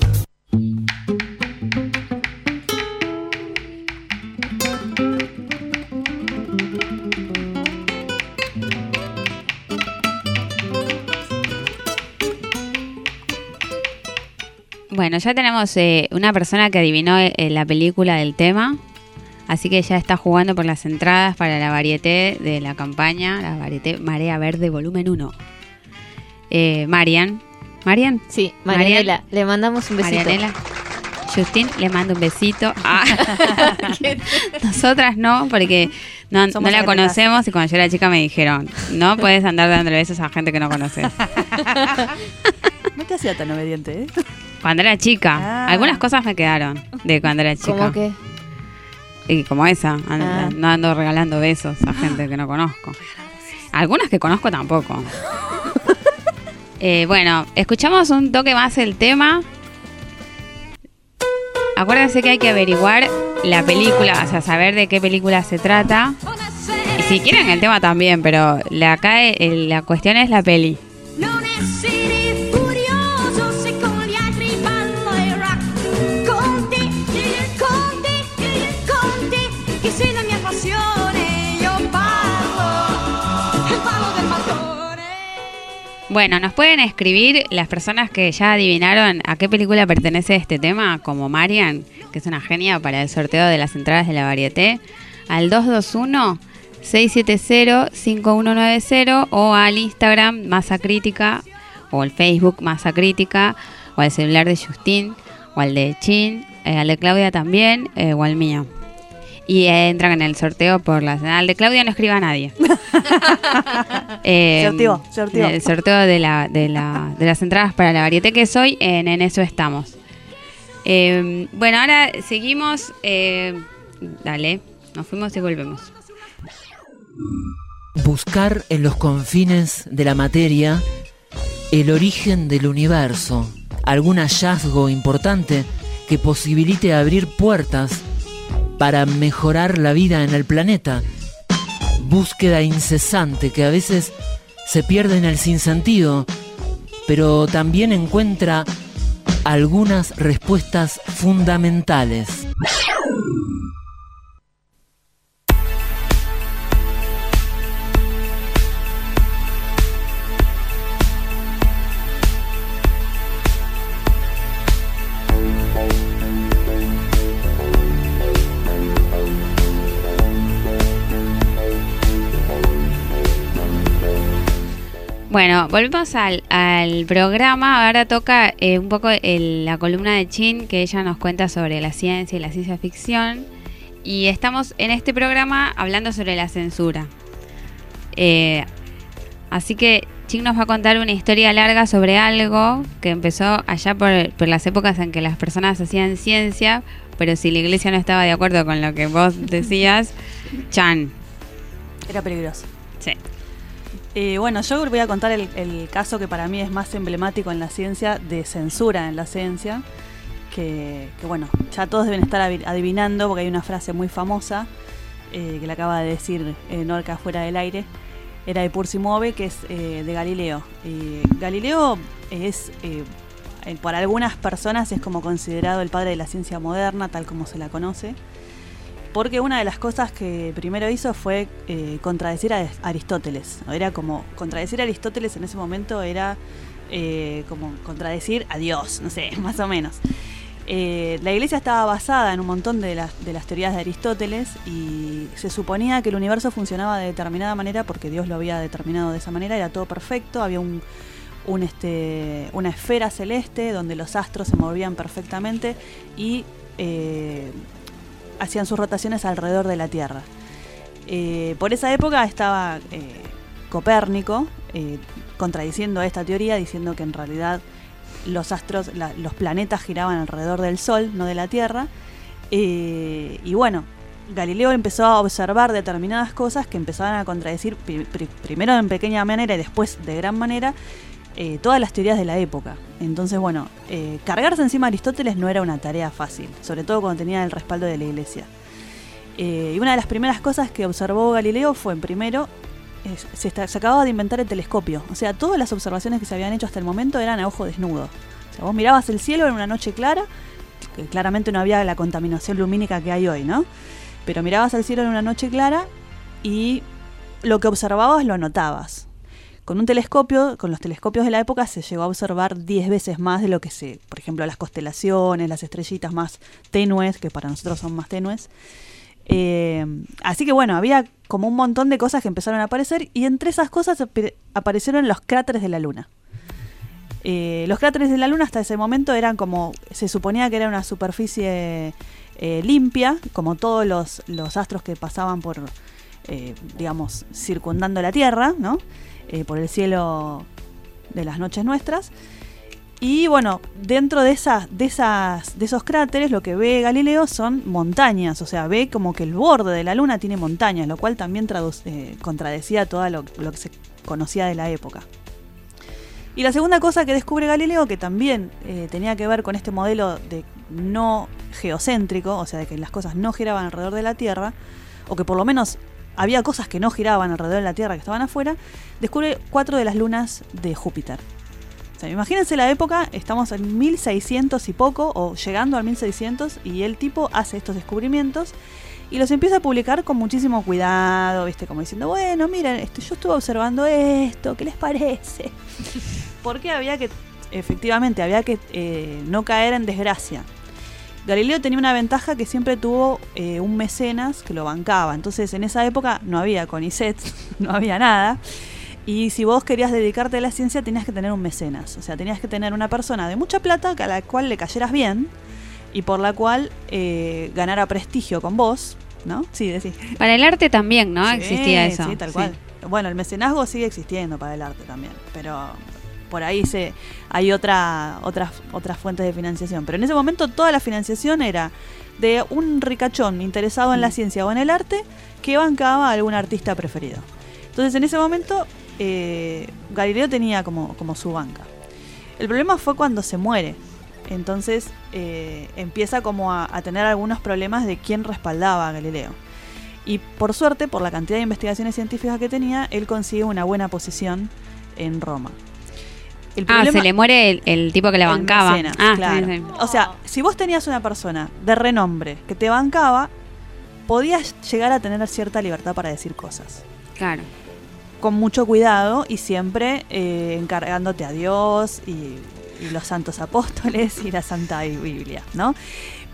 Bueno, ya tenemos una persona que adivinó la película del tema, así que ya está jugando por las entradas para la varieté de la campaña, la varieté Marea Verde Volumen 1. ¿Marian? Sí, Marianela, le mandamos un besito. Marianela. Justin, le mando un besito. Nosotras no, porque no la conocemos y cuando yo era chica me dijeron, no puedes andar dándole besos a gente que no conoces. No te hacía tan obediente, ¿eh? Cuando era chica. Algunas cosas me quedaron de cuando era chica. ¿Cómo qué? Y como esa, no ando regalando besos a gente que no conozco. Algunas que conozco tampoco. Bueno, escuchamos un toque más el tema. Acuérdense que hay que averiguar la película, o sea, saber de qué película se trata. Y si quieren el tema también, pero la cuestión es la peli. Bueno, nos pueden escribir las personas que ya adivinaron a qué película pertenece este tema, como Marian, que es una genia para el sorteo de las entradas de la varieté, al 221-670-5190 o al Instagram Masa Crítica o al Facebook Masa Crítica o al celular de Justin o al de Chin, al de Claudia también o al mío. Y entran en el sorteo por la señal de Claudia, no escriba a nadie. Sorteo. El sorteo de las entradas para la varieté, que es hoy, en eso estamos. Bueno, ahora seguimos. Dale, nos fuimos y volvemos. Buscar en los confines de la materia el origen del universo, algún hallazgo importante que posibilite abrir puertas para mejorar la vida en el planeta. Búsqueda incesante que a veces se pierde en el sinsentido, pero también encuentra algunas respuestas fundamentales. Bueno, volvemos al programa. Ahora toca un poco la columna de Chin, que ella nos cuenta sobre la ciencia y la ciencia ficción. Y estamos en este programa hablando sobre la censura. Así que Chin nos va a contar una historia larga sobre algo que empezó allá por las épocas en que las personas hacían ciencia, pero si la iglesia no estaba de acuerdo con lo que vos decías, Chan. Era peligroso. Sí. Bueno, yo voy a contar el caso que para mí es más emblemático en la ciencia, de censura en la ciencia, que bueno, ya todos deben estar adivinando, porque hay una frase muy famosa que le acaba de decir Norca fuera del aire, era de Pur si muove, que es de Galileo. Galileo es, por algunas personas, es como considerado el padre de la ciencia moderna, tal como se la conoce. Porque una de las cosas que primero hizo fue contradecir a Aristóteles. Era como contradecir a Aristóteles en ese momento era como contradecir a Dios, no sé, más o menos. La iglesia estaba basada en un montón de las teorías de Aristóteles y se suponía que el universo funcionaba de determinada manera porque Dios lo había determinado de esa manera, era todo perfecto, había una esfera celeste donde los astros se movían perfectamente y hacían sus rotaciones alrededor de la Tierra. Por esa época estaba Copérnico contradiciendo esta teoría, diciendo que en realidad los astros, los planetas giraban alrededor del Sol, no de la Tierra. Y bueno, Galileo empezó a observar determinadas cosas que empezaban a contradecir, primero en pequeña manera y después de gran manera, todas las teorías de la época. Entonces, bueno, cargarse encima de Aristóteles no era una tarea fácil, sobre todo cuando tenía el respaldo de la iglesia. Y una de las primeras cosas que observó Galileo fue, primero, se acababa de inventar el telescopio. O sea, todas las observaciones que se habían hecho hasta el momento eran a ojo desnudo. O sea, vos mirabas el cielo en una noche clara, que claramente no había la contaminación lumínica que hay hoy, ¿no? Pero mirabas el cielo en una noche clara y lo que observabas lo anotabas. Con un telescopio, con los telescopios de la época, se llegó a observar 10 veces más de lo que por ejemplo, las constelaciones, las estrellitas más tenues, que para nosotros son más tenues. Así que bueno, había como un montón de cosas que empezaron a aparecer y entre esas cosas aparecieron los cráteres de la Luna. Los cráteres de la Luna hasta ese momento eran como, se suponía que era una superficie limpia, como todos los astros que pasaban por, digamos, circundando la Tierra, ¿no? Por el cielo de las noches nuestras. Y bueno, dentro de esos cráteres lo que ve Galileo son montañas, o sea, ve como que el borde de la Luna tiene montañas, lo cual también contradecía todo lo que se conocía de la época. Y la segunda cosa que descubre Galileo, que también tenía que ver con este modelo de no geocéntrico, o sea, de que las cosas no giraban alrededor de la Tierra, o que por lo menos había cosas que no giraban alrededor de la Tierra, que estaban afuera, descubre 4 de las lunas de Júpiter. O sea, imagínense la época, estamos en 1600 y poco, o llegando al 1600, y el tipo hace estos descubrimientos y los empieza a publicar con muchísimo cuidado, ¿viste? Como diciendo, bueno, miren, yo estuve observando esto, ¿qué les parece? Porque efectivamente, había que no caer en desgracia. Galileo tenía una ventaja que siempre tuvo un mecenas que lo bancaba. Entonces, en esa época no había CONICET, no había nada. Y si vos querías dedicarte a la ciencia, tenías que tener un mecenas. O sea, tenías que tener una persona de mucha plata a la cual le cayeras bien y por la cual ganara prestigio con vos, ¿no? Sí, decís. Para el arte también, ¿no? Sí, existía eso. Sí, tal cual. Bueno, el mecenazgo sigue existiendo para el arte también, pero por ahí hay otras fuentes de financiación. Pero en ese momento toda la financiación era de un ricachón interesado en la ciencia o en el arte que bancaba a algún artista preferido. Entonces, en ese momento, Galileo tenía como su banca. El problema fue cuando se muere. Entonces, empieza como a tener algunos problemas de quién respaldaba a Galileo. Y por suerte, por la cantidad de investigaciones científicas que tenía, él consigue una buena posición en Roma. Se le muere el tipo que la bancaba. Mecenas, claro. Sí. O sea, si vos tenías una persona de renombre que te bancaba, podías llegar a tener cierta libertad para decir cosas. Claro. Con mucho cuidado y siempre encargándote a Dios y los santos apóstoles y la Santa Biblia, ¿no?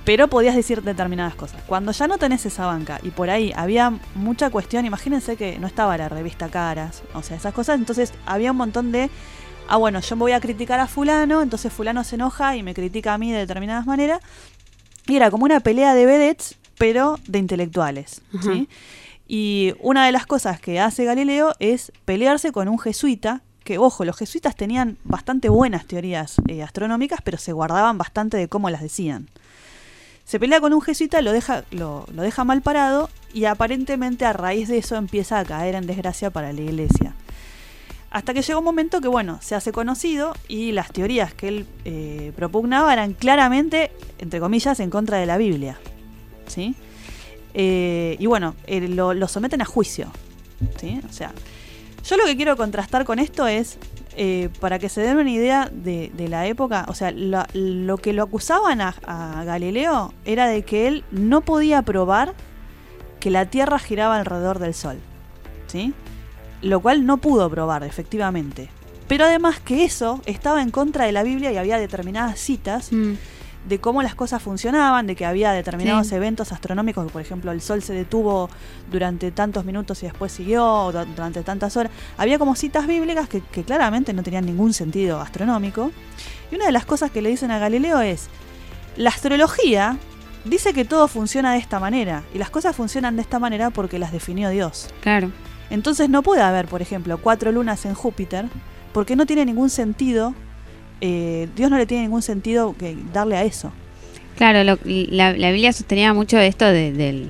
pero podías decir determinadas cosas. Cuando ya no tenés esa banca y por ahí había mucha cuestión, imagínense que no estaba la revista Caras, o sea, esas cosas, entonces había un montón de, bueno, yo me voy a criticar a fulano, entonces fulano se enoja y me critica a mí de determinadas maneras, y era como una pelea de vedettes, pero de intelectuales, ¿sí? Y una de las cosas que hace Galileo es pelearse con un jesuita, que, ojo, los jesuitas tenían bastante buenas teorías astronómicas, pero se guardaban bastante de cómo las decían. Se pelea con un jesuita, lo deja mal parado y aparentemente a raíz de eso empieza a caer en desgracia para la iglesia. Hasta que llega un momento que, bueno, se hace conocido y las teorías que él propugnaba eran claramente, entre comillas, en contra de la Biblia, ¿sí? Y bueno, lo someten a juicio, ¿sí? O sea, yo lo que quiero contrastar con esto es, para que se den una idea de la época, o sea, lo que lo acusaban a Galileo era de que él no podía probar que la Tierra giraba alrededor del Sol, ¿sí? Lo cual no pudo probar, efectivamente. Pero además que eso estaba en contra de la Biblia y había determinadas citas de cómo las cosas funcionaban, de que había determinados eventos astronómicos, por ejemplo, el Sol se detuvo durante tantos minutos y después siguió durante tantas horas. Había como citas bíblicas que claramente no tenían ningún sentido astronómico. Y una de las cosas que le dicen a Galileo es, la astrología dice que todo funciona de esta manera, y las cosas funcionan de esta manera porque las definió Dios. Claro. Entonces no puede haber, por ejemplo, 4 lunas en Júpiter, porque no tiene ningún sentido. Dios no le tiene ningún sentido que darle a eso. Claro, la Biblia sostenía mucho de esto del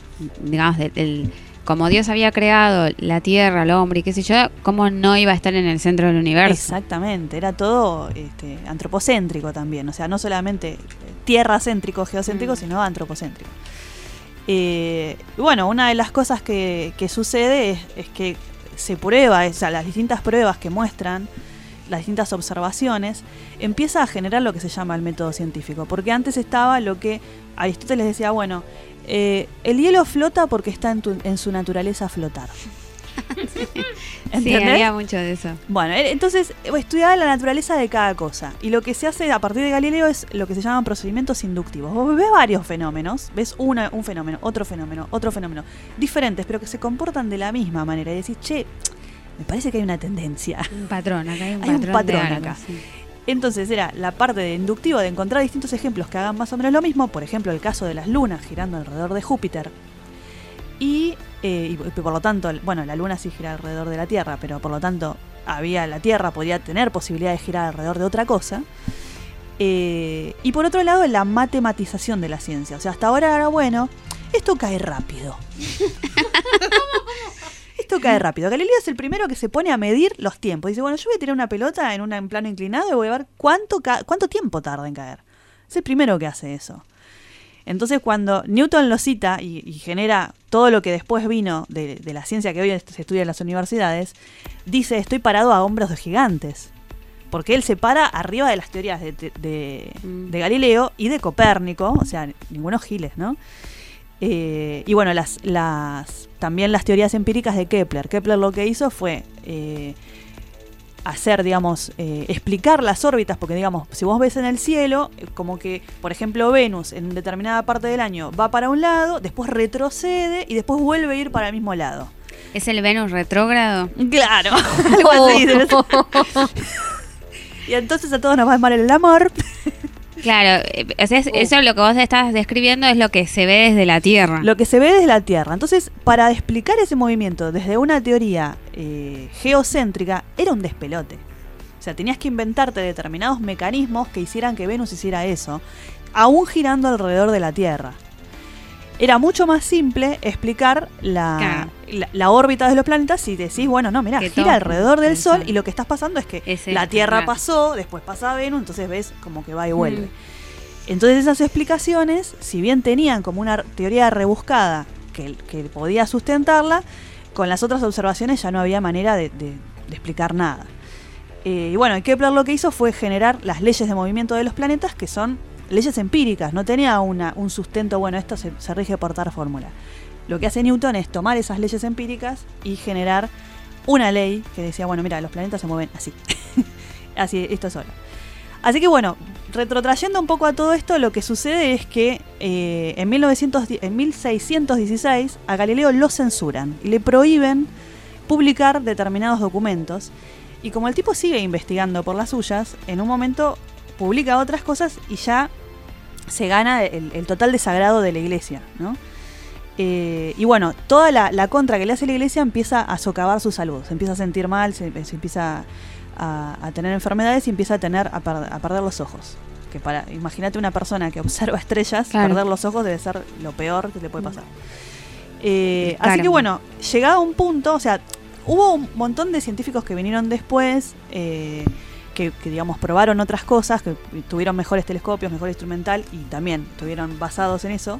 como Dios había creado la tierra, el hombre y qué sé yo, cómo no iba a estar en el centro del universo. Exactamente, era todo antropocéntrico también, o sea, no solamente tierra-céntrico, geocéntrico, sino antropocéntrico. Bueno, una de las cosas que sucede es que se prueba, o sea, las distintas pruebas que muestran, las distintas observaciones, empieza a generar lo que se llama el método científico. Porque antes estaba lo que Aristóteles decía, bueno, el hielo flota porque está en su naturaleza flotar. Sí, había mucho de eso. Bueno, entonces estudiaba la naturaleza de cada cosa. Y lo que se hace a partir de Galileo es lo que se llaman procedimientos inductivos. Vos ves varios fenómenos, ves un fenómeno, otro fenómeno, diferentes, pero que se comportan de la misma manera. Y decís, che, me parece que hay una tendencia. Un patrón, acá hay un patrón acá. Sí. Entonces era la parte de inductivo de encontrar distintos ejemplos que hagan más o menos lo mismo. Por ejemplo, el caso de las lunas girando alrededor de Júpiter. Y por lo tanto, bueno, la luna sí gira alrededor de la Tierra, pero por lo tanto la Tierra podía tener posibilidad de girar alrededor de otra cosa. Y por otro lado, la matematización de la ciencia. O sea, hasta ahora era, bueno, esto cae rápido. Esto cae rápido. Galileo es el primero que se pone a medir los tiempos. Dice, bueno, yo voy a tirar una pelota en plano inclinado y voy a ver cuánto tiempo tarda en caer. Es el primero que hace eso. Entonces, cuando Newton lo cita y genera todo lo que después vino de la ciencia que hoy se estudia en las universidades, dice, estoy parado a hombros de gigantes. Porque él se para arriba de las teorías de Galileo y de Copérnico, o sea, ninguno giles, ¿no? Y bueno, también las teorías empíricas de Kepler. Kepler lo que hizo fue hacer, digamos, explicar las órbitas, porque digamos, si vos ves en el cielo, como que, por ejemplo, Venus en determinada parte del año va para un lado, después retrocede y después vuelve a ir para el mismo lado. ¿Es el Venus retrógrado? Claro, algo así. Y entonces a todos nos va mal el amor. Claro, eso lo que vos estás describiendo es lo que se ve desde la Tierra. Lo que se ve desde la Tierra. Entonces, para explicar ese movimiento desde una teoría geocéntrica, era un despelote. O sea, tenías que inventarte determinados mecanismos que hicieran que Venus hiciera eso, aún girando alrededor de la Tierra. Era mucho más simple explicar la órbita de los planetas si decís, bueno, no, mirá, gira alrededor del Sol y lo que estás pasando es que la Tierra pasó, después pasa Venus, entonces ves como que va y vuelve. Entonces esas explicaciones, si bien tenían como una teoría rebuscada que podía sustentarla, con las otras observaciones ya no había manera de explicar nada. Y bueno, Kepler lo que hizo fue generar las leyes de movimiento de los planetas, que son leyes empíricas, no tenía un sustento, bueno, esto se rige por tal fórmula. Lo que hace Newton es tomar esas leyes empíricas y generar una ley que decía, bueno, mira, los planetas se mueven así. Así, esto solo. Así que bueno, retrotrayendo un poco a todo esto, lo que sucede es que en 1616 a Galileo lo censuran y le prohíben publicar determinados documentos. Y como el tipo sigue investigando por las suyas, en un momento publica otras cosas y ya se gana el total desagrado de la iglesia, ¿no? Y bueno, toda la contra que le hace la iglesia empieza a socavar su salud. Se empieza a sentir mal, se empieza a tener enfermedades y empieza a perder los ojos. Que imagínate una persona que observa estrellas, claro, perder los ojos debe ser lo peor que le puede pasar. Así que bueno, llegado a un punto, o sea, hubo un montón de científicos que vinieron después, que digamos probaron otras cosas, que tuvieron mejores telescopios, mejor instrumental, y también estuvieron basados en eso.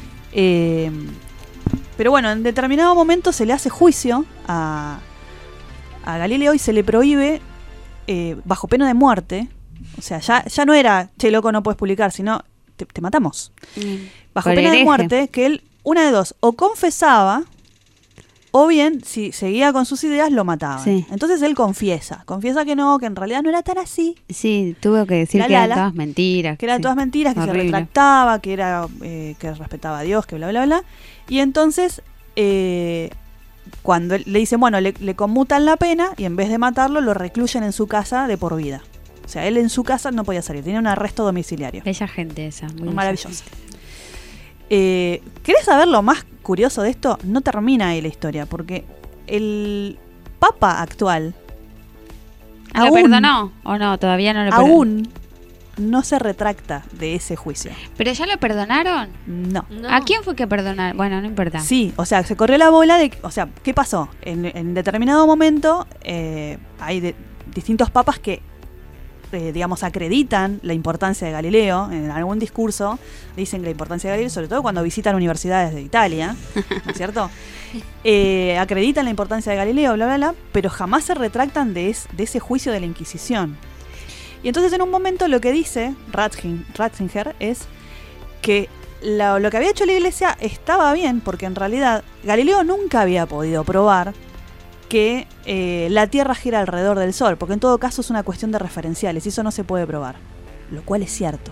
Pero bueno, en determinado momento se le hace juicio a Galileo y se le prohíbe, bajo pena de muerte. O sea, ya no era, che, loco, no puedes publicar, sino te matamos. Bajo pena de muerte, que él, una de dos, o confesaba, o bien, si seguía con sus ideas, lo mataban. Sí. Entonces él confiesa que no, que en realidad no era tan así. Sí, tuvo que decir que eran todas mentiras. Que eran todas mentiras, que horrible, se retractaba, que que respetaba a Dios, que bla, bla, bla. Y entonces, cuando le dicen, bueno, le conmutan la pena y en vez de matarlo, lo recluyen en su casa de por vida. O sea, él en su casa no podía salir, tenía un arresto domiciliario. Bella gente esa, muy maravillosa. ¿Querés saber lo más curioso de esto? No termina ahí la historia, porque el Papa actual ¿lo perdonó o no? Todavía no lo perdonó. Aún no se retracta de ese juicio. ¿Pero ya lo perdonaron? No. ¿A quién fue que perdonaron? Bueno, no importa. Sí, o sea, se corrió la bola de... O sea, ¿qué pasó? En determinado momento hay distintos papas que digamos, acreditan la importancia de Galileo. En algún discurso dicen que la importancia de Galileo, sobre todo cuando visitan universidades de Italia, ¿no es cierto? Acreditan la importancia de Galileo, bla, bla, bla, pero jamás se retractan de ese juicio de la Inquisición. Y entonces en un momento lo que dice Ratzinger es que lo que había hecho la iglesia estaba bien, porque en realidad Galileo nunca había podido probar que la Tierra gira alrededor del Sol, porque en todo caso es una cuestión de referenciales y eso no se puede probar, lo cual es cierto.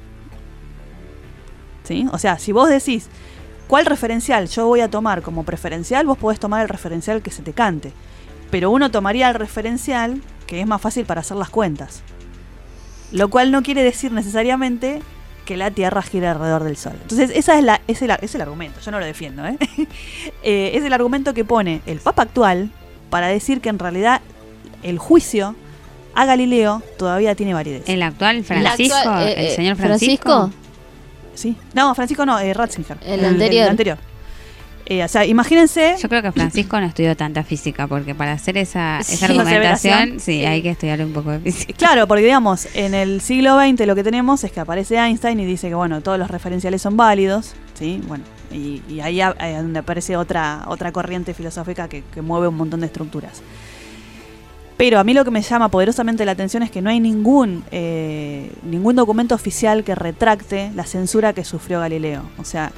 ¿Sí? O sea, si vos decís cuál referencial yo voy a tomar como preferencial, vos podés tomar el referencial que se te cante, pero uno tomaría el referencial que es más fácil para hacer las cuentas, lo cual no quiere decir necesariamente que la Tierra gira alrededor del Sol. Entonces es el argumento, yo no lo defiendo, es el argumento que pone el Papa actual para decir que en realidad el juicio a Galileo todavía tiene validez. ¿El actual Francisco? ¿El señor Francisco? Sí. No, Francisco no, Ratzinger. El anterior. El anterior. O sea, imagínense... Yo creo que Francisco no estudió tanta física, porque para hacer esa argumentación, sí, hay que estudiar un poco de física. Claro, porque digamos, en el siglo XX lo que tenemos es que aparece Einstein y dice que, bueno, todos los referenciales son válidos, ¿sí? Bueno, y ahí es donde aparece otra corriente filosófica que mueve un montón de estructuras. Pero a mí lo que me llama poderosamente la atención es que no hay ningún documento oficial que retracte la censura que sufrió Galileo. O sea,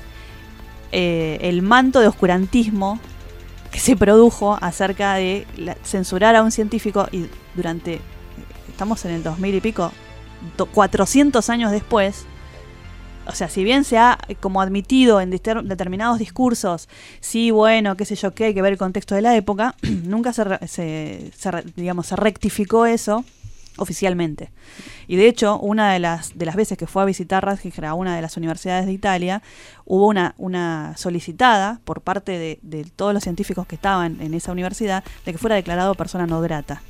el manto de oscurantismo que se produjo acerca de censurar a un científico, y estamos en el 2000 y pico, 400 años después. O sea, si bien se ha como admitido en determinados discursos, sí, bueno, qué sé yo qué, hay que ver el contexto de la época, nunca se rectificó eso oficialmente. Y de hecho, una de las veces que fue a visitar Ratzinger a una de las universidades de Italia, hubo una solicitada por parte de todos los científicos que estaban en esa universidad de que fuera declarado persona no grata.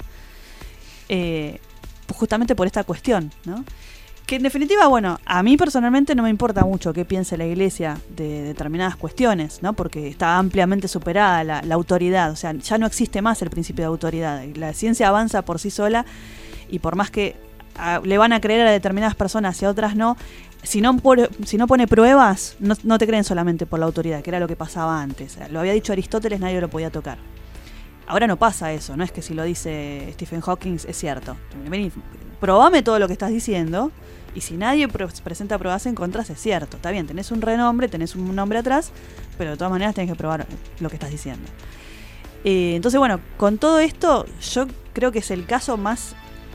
Justamente por esta cuestión, ¿no? Que en definitiva, bueno, a mí personalmente no me importa mucho qué piense la iglesia de determinadas cuestiones, ¿no? Porque está ampliamente superada la autoridad. O sea, ya no existe más el principio de autoridad. La ciencia avanza por sí sola, y por más que le van a creer a determinadas personas y a otras no, si no pone pruebas, no te creen solamente por la autoridad, que era lo que pasaba antes. O sea, lo había dicho Aristóteles, nadie lo podía tocar. Ahora no pasa eso, no es que si lo dice Stephen Hawking es cierto. Vení, probame todo lo que estás diciendo, y si nadie presenta pruebas en contra, es cierto. Está bien, tenés un renombre, tenés un nombre atrás, pero de todas maneras tenés que probar lo que estás diciendo. Entonces, bueno, con todo esto, yo creo que es el caso más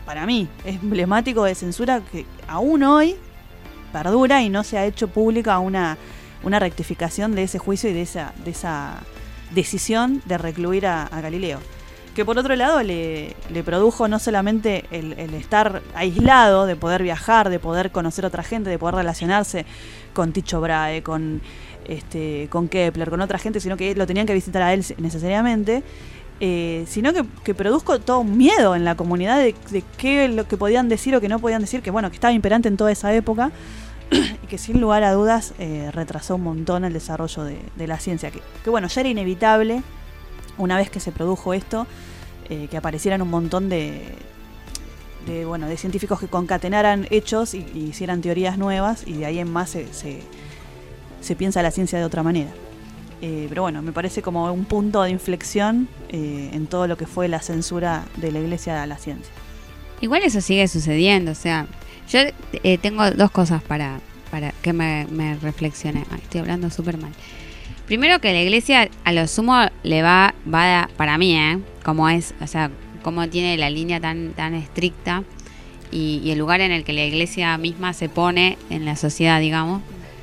para mí, es emblemático de censura que aún hoy perdura y no se ha hecho pública una rectificación de ese juicio y de esa decisión de recluir a Galileo. Que por otro lado le produjo no solamente el estar aislado, de poder viajar, de poder conocer a otra gente, de poder relacionarse con Tycho Brahe, con Kepler, con otra gente, sino que lo tenían que visitar a él necesariamente, sino que produjo todo un miedo en la comunidad de qué lo que podían decir o que no podían decir, que bueno, que estaba imperante en toda esa época y que sin lugar a dudas retrasó un montón el desarrollo de la ciencia, que bueno, ya era inevitable una vez que se produjo esto, que aparecieran un montón de científicos que concatenaran hechos y hicieran teorías nuevas, y de ahí en más se piensa la ciencia de otra manera. Pero bueno, me parece como un punto de inflexión en todo lo que fue la censura de la Iglesia a la ciencia. Igual eso sigue sucediendo, o sea, yo tengo dos cosas para que me reflexione. Ay, estoy hablando súper mal. Primero, que la Iglesia a lo sumo le va para mí, como es, o sea, como tiene la línea tan estricta y el lugar en el que la Iglesia misma se pone en la sociedad, digamos.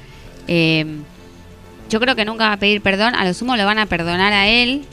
Yo creo que nunca va a pedir perdón, a lo sumo le van a perdonar a él,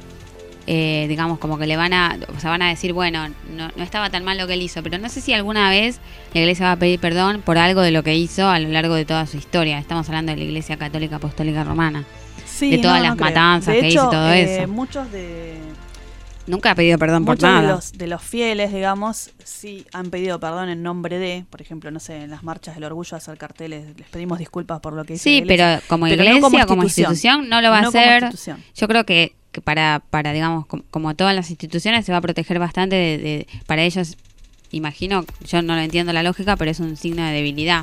digamos, como que van a decir, bueno, no estaba tan mal lo que él hizo, pero no sé si alguna vez la Iglesia va a pedir perdón por algo de lo que hizo a lo largo de toda su historia. Estamos hablando de la Iglesia Católica Apostólica Romana. Sí, de todas las matanzas que hizo y todo eso. Muchos nunca ha pedido perdón por nada. Muchos de los fieles, digamos, sí han pedido perdón en nombre de, por ejemplo, no sé, en las marchas del orgullo, hacer carteles, les pedimos disculpas por lo que hizo. Sí, pero como Iglesia, como institución, no lo va a hacer. Yo creo que para digamos, como todas las instituciones, se va a proteger bastante para ellos, imagino, yo no lo entiendo la lógica, pero es un signo de debilidad.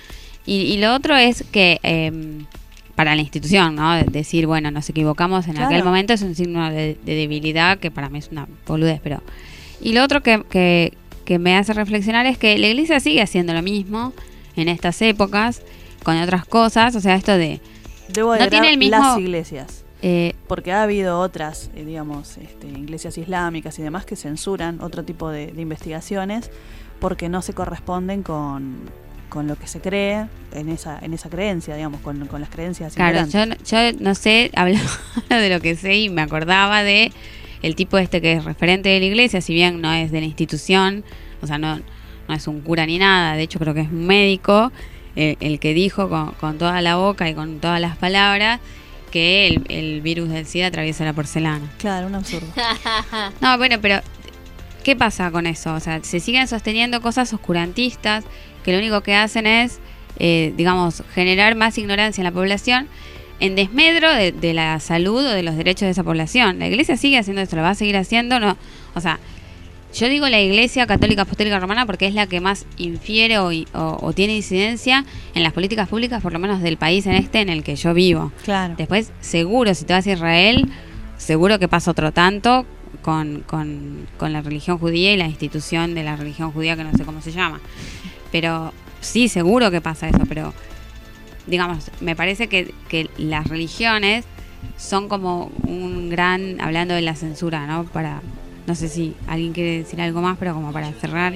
Y lo otro es que para la institución, ¿no? Decir, bueno, nos equivocamos en aquel momento, es un signo de debilidad, que para mí es una boludez, pero... Y lo otro que me hace reflexionar es que la Iglesia sigue haciendo lo mismo en estas épocas, con otras cosas, o sea, esto de... no tiene el mismo... las iglesias, porque ha habido otras, digamos, iglesias islámicas y demás que censuran otro tipo de investigaciones porque no se corresponden con lo que se cree en esa creencia, digamos, con las creencias. Claro, yo no sé, hablando de lo que sé y me acordaba de el tipo que es referente de la Iglesia, si bien no es de la institución, o sea, no es un cura ni nada, de hecho creo que es un médico, el que dijo con toda la boca y con todas las palabras que el virus del SIDA atraviesa la porcelana. Claro, un absurdo. No, bueno, pero ¿qué pasa con eso? O sea, se siguen sosteniendo cosas oscurantistas que lo único que hacen es, digamos, generar más ignorancia en la población en desmedro de la salud o de los derechos de esa población. La Iglesia sigue haciendo esto, lo va a seguir haciendo, no, o sea, yo digo la Iglesia Católica Apostólica Romana porque es la que más infiere o tiene incidencia en las políticas públicas, por lo menos del país en el que yo vivo. Claro. Después, seguro, si te vas a Israel, seguro que pasa otro tanto con la religión judía y la institución de la religión judía, que no sé cómo se llama. Pero sí, seguro que pasa eso, pero digamos, me parece que las religiones son como un gran, hablando de la censura, ¿no? No sé si alguien quiere decir algo más, pero como para cerrar,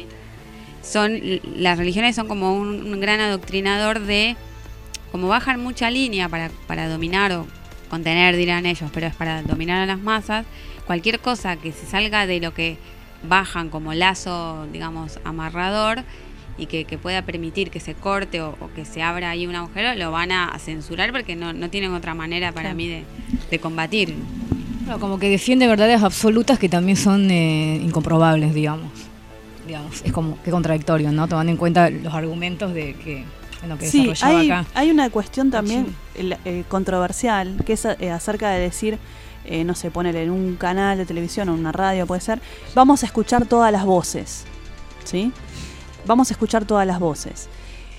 las religiones son como un gran adoctrinador como bajan mucha línea para dominar o contener, dirán ellos, pero es para dominar a las masas. Cualquier cosa que se salga de lo que bajan como lazo, digamos, amarrador, y que pueda permitir que se corte o que se abra ahí un agujero, lo van a censurar porque no tienen otra manera para mí de combatir. Bueno, como que defiende verdades absolutas que también son incomprobables, digamos. Es como que contradictorio, ¿no? Tomando en cuenta los argumentos que desarrollaba acá. Hay una cuestión también controversial, que es acerca de decir, no sé, ponerle en un canal de televisión o en una radio, puede ser, vamos a escuchar todas las voces, ¿sí? Vamos a escuchar todas las voces.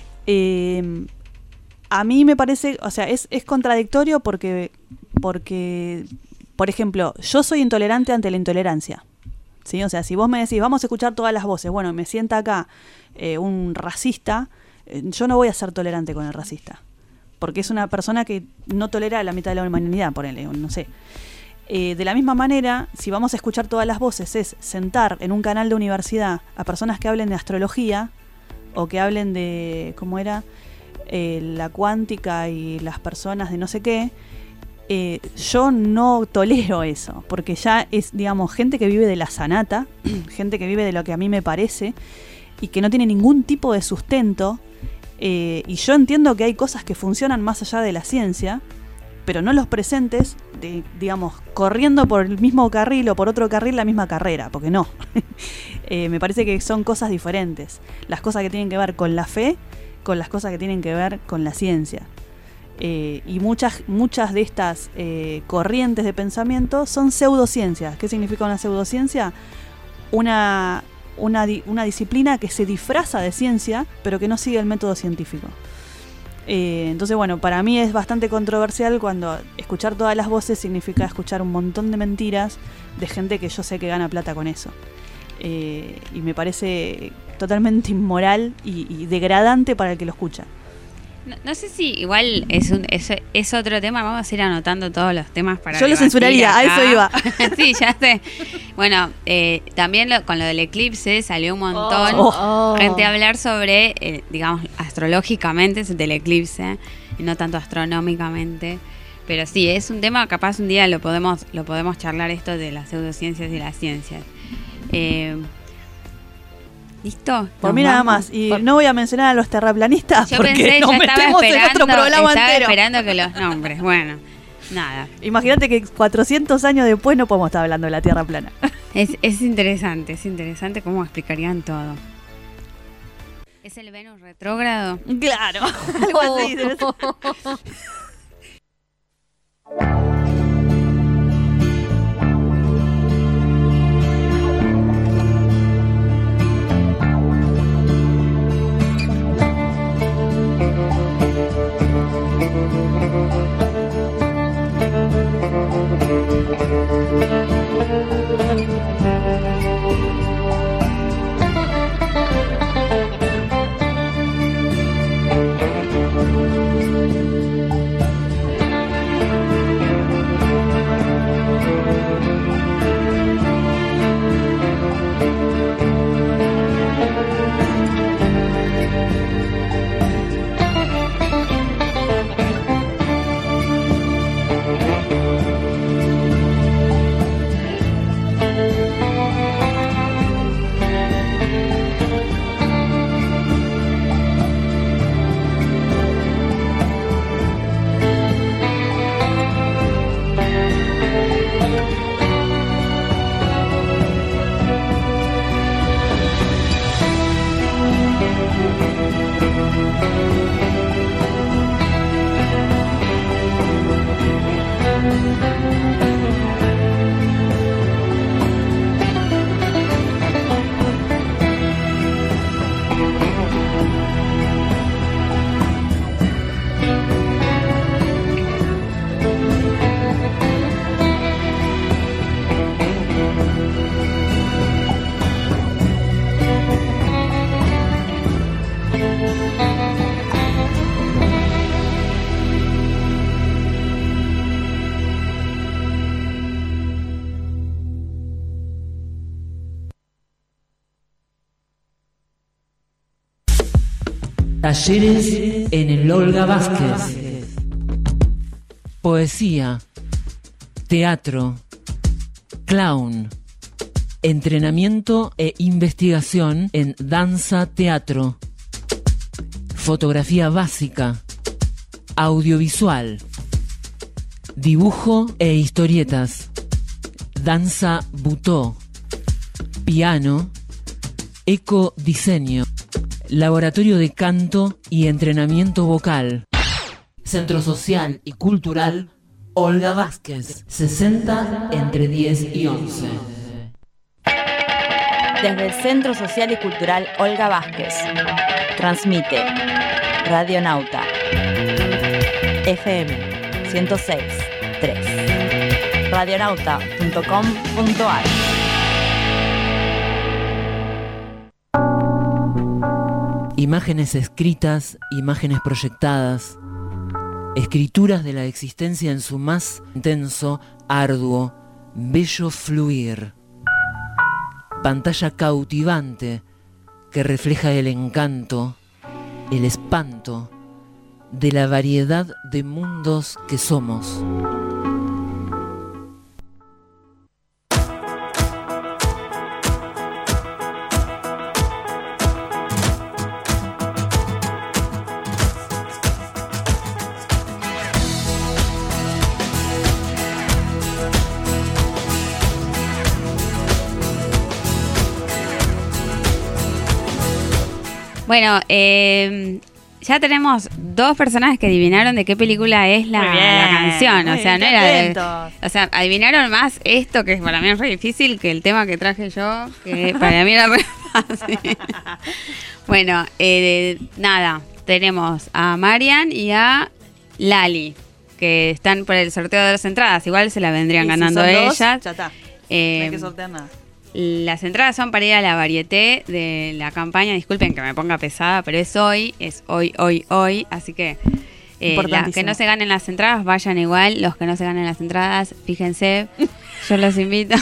A mí me parece, o sea, es contradictorio porque, por ejemplo, yo soy intolerante ante la intolerancia, ¿sí? O sea, si vos me decís, vamos a escuchar todas las voces, bueno, me sienta acá un racista, yo no voy a ser tolerante con el racista, porque es una persona que no tolera a la mitad de la humanidad, ponele, no sé. De la misma manera, si vamos a escuchar todas las voces, es sentar en un canal de universidad a personas que hablen de astrología o que hablen de, ¿cómo era? La cuántica y las personas de no sé qué. Yo no tolero eso, porque ya es, digamos, gente que vive de la sanata, gente que vive de lo que a mí me parece y que no tiene ningún tipo de sustento. Y yo entiendo que hay cosas que funcionan más allá de la ciencia, pero no los presentes, digamos, corriendo por el mismo carril o por otro carril la misma carrera, porque no. Me parece que son cosas diferentes. Las cosas que tienen que ver con la fe, con las cosas que tienen que ver con la ciencia. Y muchas de estas corrientes de pensamiento son pseudociencias. ¿Qué significa una pseudociencia? Una disciplina que se disfraza de ciencia, pero que no sigue el método científico. Entonces, bueno, para mí es bastante controversial cuando escuchar todas las voces significa escuchar un montón de mentiras de gente que yo sé que gana plata con eso. Y me parece totalmente inmoral y degradante para el que lo escucha. No sé si igual es otro tema. Vamos a ir anotando todos los temas para... Yo lo censuraría, a eso iba. Sí, ya sé. Bueno, también con lo del eclipse salió un montón gente a hablar sobre, digamos, astrológicamente del eclipse, y no tanto astronómicamente. Pero sí, es un tema, capaz un día lo podemos charlar, esto de las pseudociencias y las ciencias. ¿Listo? Por mí nada más. Y no voy a mencionar a los terraplanistas porque nos metemos en otro programa entero. Estaba esperando que los nombres. Bueno, nada. Imagínate que 400 años después no podemos estar hablando de la Tierra plana. Es interesante cómo explicarían todo. ¿Es el Venus retrógrado? Claro. Algo así. Talleres en el Olga Vázquez. Poesía, teatro, clown, entrenamiento e investigación en danza-teatro, fotografía básica, audiovisual, dibujo e historietas, danza butó, piano, ecodiseño, laboratorio de canto y entrenamiento vocal. Centro Social y Cultural Olga Vázquez, 60 entre 10 y 11. Desde el Centro Social y Cultural Olga Vázquez, transmite Radio Nauta, FM 106.3, radionauta.com.ar. Imágenes escritas, imágenes proyectadas, escrituras de la existencia en su más intenso, arduo, bello fluir. Pantalla cautivante que refleja el encanto, el espanto de la variedad de mundos que somos. Bueno, ya tenemos 2 personas que adivinaron de qué película es la canción. O sea, no era o sea, adivinaron más esto, que para mí es re difícil, que el tema que traje yo, que para mí era re fácil. Bueno, nada, tenemos a Marian y a Lali, que están por el sorteo de las entradas. Igual se la vendrían ganando ellas. Ya está. No hay que sortear nada. Las entradas son para ir a la Varieté de la campaña. Disculpen que me ponga pesada, pero es hoy. Así que las que no se ganen las entradas, vayan igual. Los que no se ganen las entradas, fíjense, yo los invito.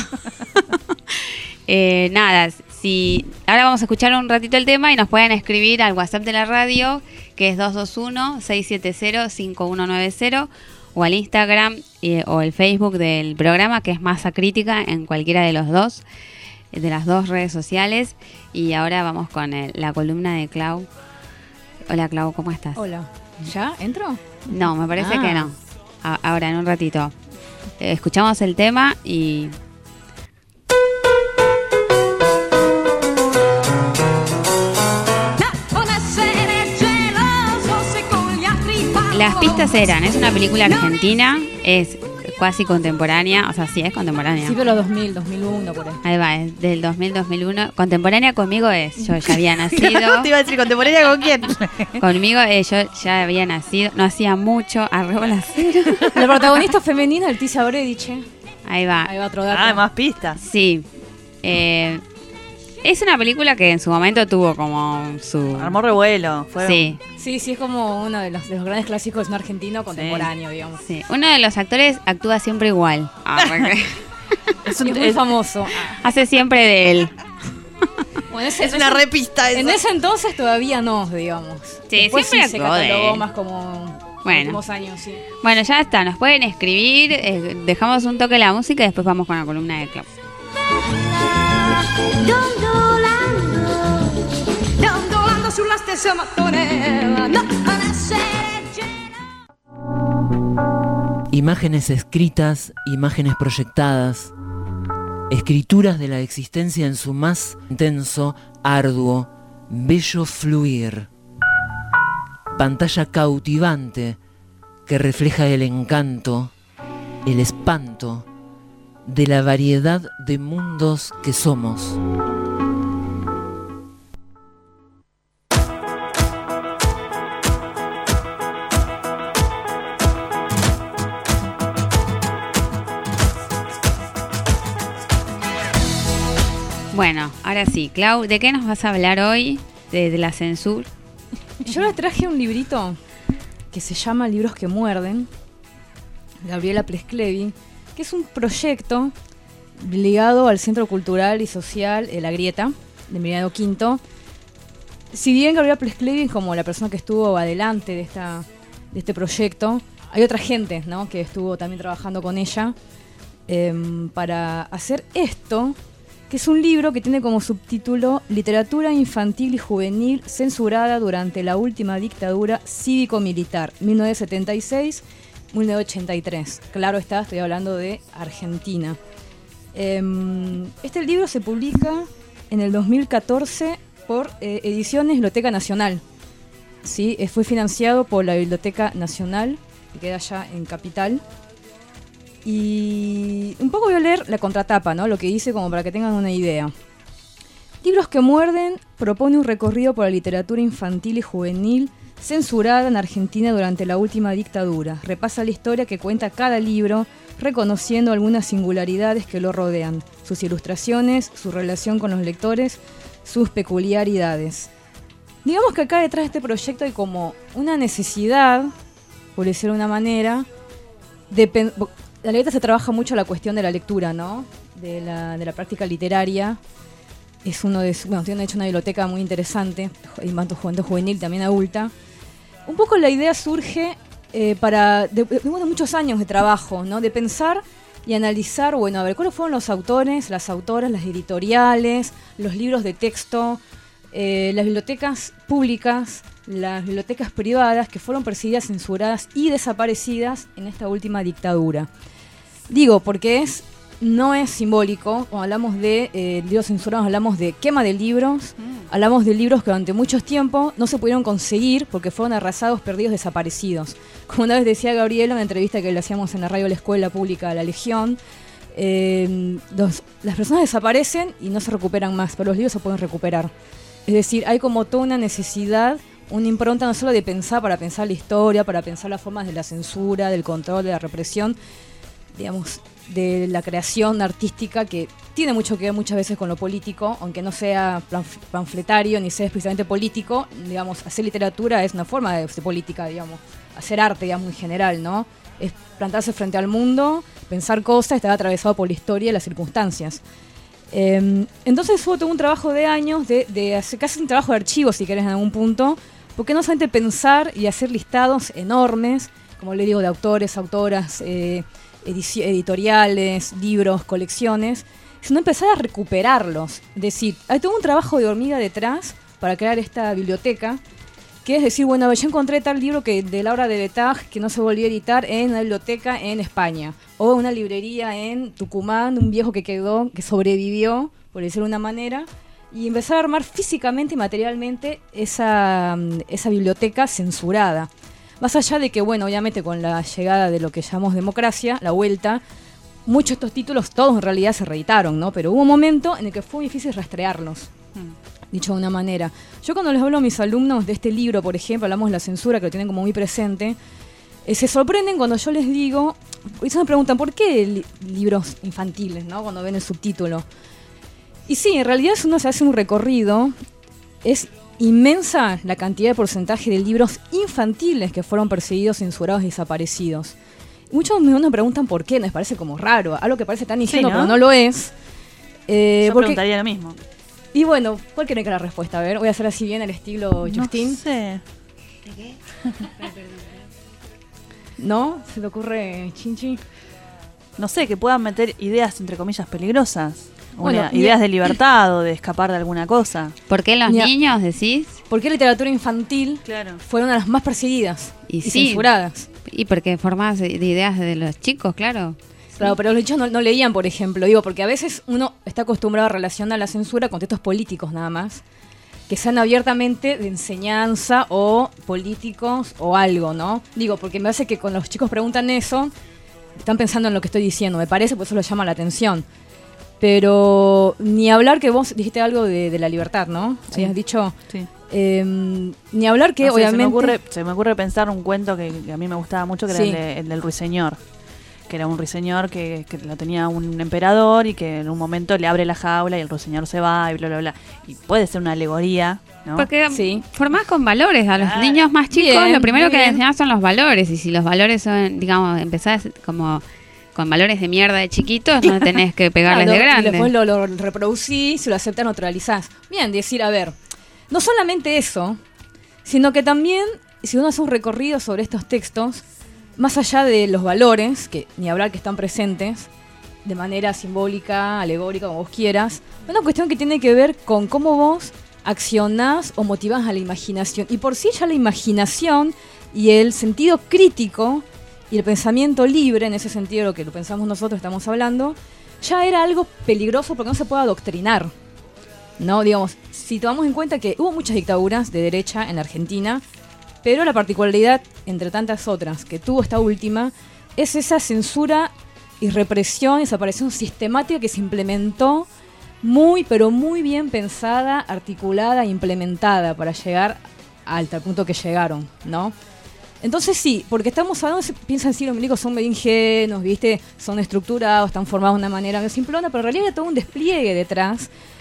Nada, ahora vamos a escuchar un ratito el tema y nos pueden escribir al WhatsApp de la radio, que es 221-670-5190, o al Instagram o el Facebook del programa, que es Masa Crítica, en cualquiera de los dos, de las 2 redes sociales. Y ahora vamos con la columna de Clau. Hola Clau, ¿cómo estás? Hola. ¿Ya entro? No, me parece que no. Ahora, en un ratito. Escuchamos el tema y... Las pistas eran, es una película argentina, es casi contemporánea, o sea, sí es contemporánea. Sí, pero 2000, 2001 por ahí. Ahí va, es del 2000, 2001. Contemporánea conmigo es, yo ya había nacido. Claro, te iba a decir, ¿contemporánea con quién? Conmigo yo ya había nacido, no hacía mucho, arroba la cero. La protagonista femenina, Leticia Brediche. Ahí va. Ahí va otro dato. Más pistas. Sí. Es una película que en su momento tuvo como su... Armó revuelo. Sí. Sí, es como uno de los grandes clásicos de cine argentino contemporáneo, digamos. Sí. Uno de los actores actúa siempre igual. Es muy famoso. Hace siempre de él. Bueno, es una repista eso. En ese entonces todavía no, digamos. Sí, después siempre se catalogó más como... Últimos años, sí. Bueno, ya está, nos pueden escribir, dejamos un toque de la música y después vamos con la columna de Clau. Dondolando sulla stessa mattonella. Imágenes escritas, imágenes proyectadas, escrituras de la existencia en su más intenso, arduo, bello fluir. Pantalla cautivante que refleja el encanto, el espanto de la variedad de mundos que somos. Bueno, ahora sí, Clau, ¿de qué nos vas a hablar hoy? De la censura. Yo les traje un librito que se llama Libros que muerden, Gabriela Plesclevi, que es un proyecto ligado al Centro Cultural y Social La Grieta, de Emiliano Quinto. Si bien Gabriela Plesclevi es como la persona que estuvo adelante de este proyecto, hay otra gente, ¿no?, que estuvo también trabajando con ella para hacer esto, que es un libro que tiene como subtítulo Literatura infantil y juvenil censurada durante la última dictadura cívico-militar, 1976-1983. Claro está, estoy hablando de Argentina. Este libro se publica en el 2014 por Ediciones Biblioteca Nacional. ¿Sí? Fue financiado por la Biblioteca Nacional, que queda allá en Capital. Y un poco voy a leer la contratapa, ¿no?, lo que dice, como para que tengan una idea. Libros que muerden propone un recorrido por la literatura infantil y juvenil censurada en Argentina durante la última dictadura. Repasa la historia que cuenta cada libro, reconociendo algunas singularidades que lo rodean, sus ilustraciones, su relación con los lectores, sus peculiaridades. Digamos que acá detrás de este proyecto hay como una necesidad por decirlo de una manera. La letra se trabaja mucho la cuestión de la lectura, ¿no? De la práctica literaria. Tiene hecho una biblioteca muy interesante, y tanto juvenil, también adulta. Un poco la idea surge de muchos años de trabajo, ¿no? De pensar y analizar, bueno, a ver, ¿cuáles fueron los autores, las autoras, las editoriales, los libros de texto, las bibliotecas públicas, las bibliotecas privadas que fueron perseguidas, censuradas y desaparecidas en esta última dictadura? Digo, porque no es simbólico. Cuando hablamos de libros censurados, hablamos de quema de libros, hablamos de libros que durante mucho tiempo no se pudieron conseguir porque fueron arrasados, perdidos, desaparecidos. Como una vez decía Gabriela en una entrevista que le hacíamos en la radio de la Escuela Pública de la Legión, las personas desaparecen y no se recuperan más, pero los libros se pueden recuperar. Es decir, hay como toda una necesidad, una impronta no solo de pensar para pensar la historia, para pensar las formas de la censura, del control, de la represión, digamos, de la creación artística, que tiene mucho que ver muchas veces con lo político, aunque no sea panfletario ni sea explícitamente político. Digamos, hacer literatura es una forma de política, digamos, hacer arte, digamos, en general, ¿no? Es plantarse frente al mundo, pensar cosas, estar atravesado por la historia y las circunstancias. Entonces hubo todo un trabajo de años de hacer casi un trabajo de archivo, si querés, en algún punto, porque no solamente pensar y hacer listados enormes, como le digo, de autores, autoras, editoriales, libros, colecciones, sino empezar a recuperarlos. Es decir, hay todo un trabajo de hormiga detrás para crear esta biblioteca, que es decir, bueno, yo encontré tal libro de Laura de Betag que no se volvió a editar en una biblioteca en España, o una librería en Tucumán, un viejo que sobrevivió, por decirlo de una manera, y empezar a armar físicamente y materialmente esa biblioteca censurada. Más allá de que, bueno, obviamente con la llegada de lo que llamamos democracia, la vuelta, muchos de estos títulos, todos en realidad se reeditaron, ¿no? Pero hubo un momento en el que fue difícil rastrearlos, dicho de una manera. Yo cuando les hablo a mis alumnos de este libro, por ejemplo, hablamos de la censura, que lo tienen como muy presente, se sorprenden cuando yo les digo, y se me preguntan, ¿por qué libros infantiles, ¿no? Cuando ven el subtítulo. Y sí, en realidad si uno se hace un recorrido, es inmensa la cantidad de porcentaje de libros infantiles que fueron perseguidos, censurados y desaparecidos. Muchos me preguntan por qué, les parece como raro, algo que parece tan ingenuo, sí, ¿no? Pero no lo es. Yo preguntaría lo mismo. Y bueno, ¿cuál creen que es la respuesta? A ver, voy a hacer así bien al estilo Justin. No sé. ¿De qué? ¿No? ¿Se te ocurre, Chinchi? No sé, que puedan meter ideas, entre comillas, peligrosas. Bueno, ideas de libertad o de escapar de alguna cosa. ¿Por qué los niños, decís? ¿Por qué la literatura infantil fueron una de las más perseguidas y censuradas? Y porque formadas de ideas de los chicos, claro. Claro, pero los chicos no leían, por ejemplo. Digo, porque a veces uno está acostumbrado a relacionar la censura con textos políticos nada más, que sean abiertamente de enseñanza o políticos o algo, ¿no? Digo, porque me parece que cuando los chicos preguntan eso, están pensando en lo que estoy diciendo, me parece, por eso les llama la atención. Pero ni hablar, que vos dijiste algo de la libertad, ¿no? Sí. Habías dicho. Sí. Ni hablar que, obviamente... Se me ocurre pensar un cuento que a mí me gustaba mucho, que era el del ruiseñor. Que era un ruiseñor que lo tenía un emperador y que en un momento le abre la jaula y el ruiseñor se va y bla, bla, bla. Y puede ser una alegoría, ¿no? Porque formás con valores. A los niños más chicos lo primero que les enseñás son los valores. Y si los valores son, digamos, empezás como con valores de mierda de chiquitos, no tenés que pegarles de grande. Y después lo reproducís, si lo aceptás, neutralizás. Bien, decir, a ver, no solamente eso, sino que también, si uno hace un recorrido sobre estos textos, más allá de los valores, que ni hablar que están presentes, de manera simbólica, alegórica, como vos quieras, es una cuestión que tiene que ver con cómo vos accionás o motivás a la imaginación. Y por sí ya la imaginación y el sentido crítico y el pensamiento libre, en ese sentido lo que lo pensamos nosotros, estamos hablando, ya era algo peligroso porque no se puede adoctrinar, ¿no? Digamos, si tomamos en cuenta que hubo muchas dictaduras de derecha en la Argentina, pero la particularidad, entre tantas otras, que tuvo esta última, es esa censura y represión, desaparición sistemática que se implementó pero muy bien pensada, articulada e implementada para llegar al tal punto que llegaron, ¿no? Entonces sí, porque estamos hablando, piensan si los milicos son medio ingenuos, ¿viste? Son estructurados, están formados de una manera medio simplona, pero en realidad hay todo un despliegue detrás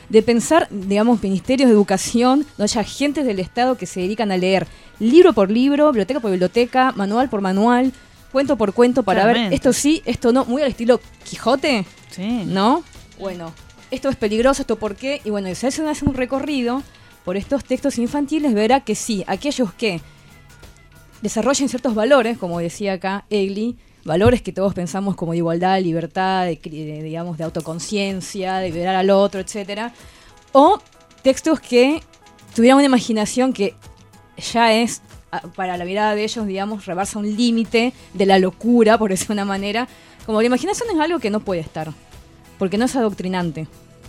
de pensar, digamos, ministerios de educación, donde haya agentes del Estado que se dedican a leer libro por libro, biblioteca por biblioteca, manual por manual, cuento por cuento, para ver esto sí, esto no, muy al estilo Quijote, ¿no? Bueno, esto es peligroso, esto por qué, y bueno, si se hace un recorrido por estos textos infantiles, verá que sí, aquellos que desarrollen ciertos valores, como decía acá Egli, valores que todos pensamos como de igualdad, libertad, digamos, de autoconciencia, de liberar al otro, etcétera, o textos que tuvieran una imaginación que ya es, para la mirada de ellos, digamos, rebasa un límite de la locura, por decirlo de una manera. Como la imaginación es algo que no puede estar, porque no es adoctrinante.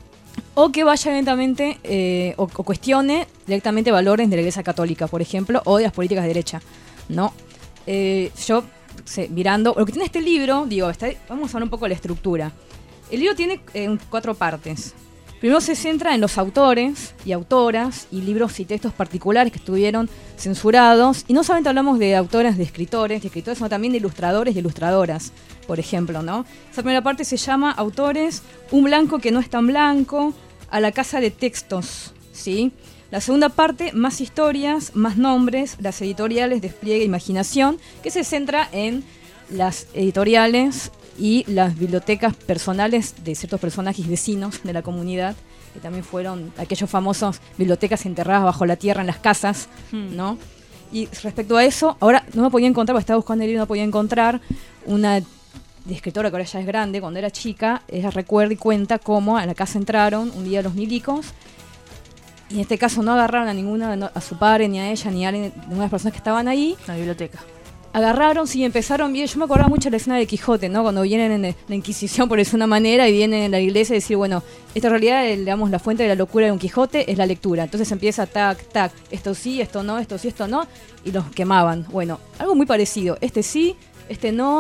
O que vaya directamente, o cuestione directamente valores de la Iglesia Católica, por ejemplo, o de las políticas de derecha, ¿no? Yo... mirando lo que tiene este libro, vamos a ver un poco la estructura. El libro tiene 4 partes. Primero se centra en los autores y autoras y libros y textos particulares que estuvieron censurados. Y no solamente hablamos de autoras, de escritores, sino también de ilustradores y ilustradoras, por ejemplo, ¿no? Esa primera parte se llama Autores, un blanco que no es tan blanco, a la casa de textos, ¿sí? La segunda parte, más historias, más nombres, las editoriales, despliegue, imaginación, que se centra en las editoriales y las bibliotecas personales de ciertos personajes vecinos de la comunidad, que también fueron aquellos famosos bibliotecas enterradas bajo la tierra en las casas, ¿no? Y respecto a eso, ahora no me podía encontrar, porque estaba buscando el libro, no podía encontrar una escritora que ahora ya es grande, cuando era chica, ella recuerda y cuenta cómo a la casa entraron un día los milicos. Y en este caso no agarraron a ninguna, a su padre, ni a ella, ni a ninguna de las personas que estaban ahí. La biblioteca. Agarraron, sí, empezaron bien. Yo me acordaba mucho de la escena de Quijote, ¿no? Cuando vienen en la Inquisición, por decir una manera, y vienen en la iglesia y decir, bueno, esta en realidad, digamos, la fuente de la locura de un Quijote es la lectura. Entonces empieza tac, tac, esto sí, esto no, esto sí, esto no, y los quemaban. Bueno, algo muy parecido. Este sí, este no.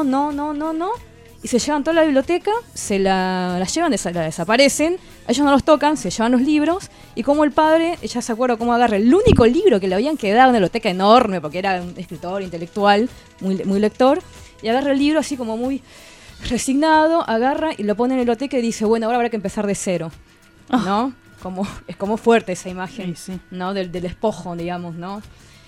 Y se llevan toda la biblioteca, se la llevan, la desaparecen, a ellos no los tocan, se llevan los libros, y como el padre, ella se acuerda cómo agarra el único libro que le habían quedado en una biblioteca enorme, porque era un escritor intelectual, muy lector, y agarra el libro así como muy resignado, agarra y lo pone en la biblioteca y dice, bueno, ahora habrá que empezar de cero, ¿no? Es como fuerte esa imagen, sí. ¿No? Del despojo, digamos, ¿no?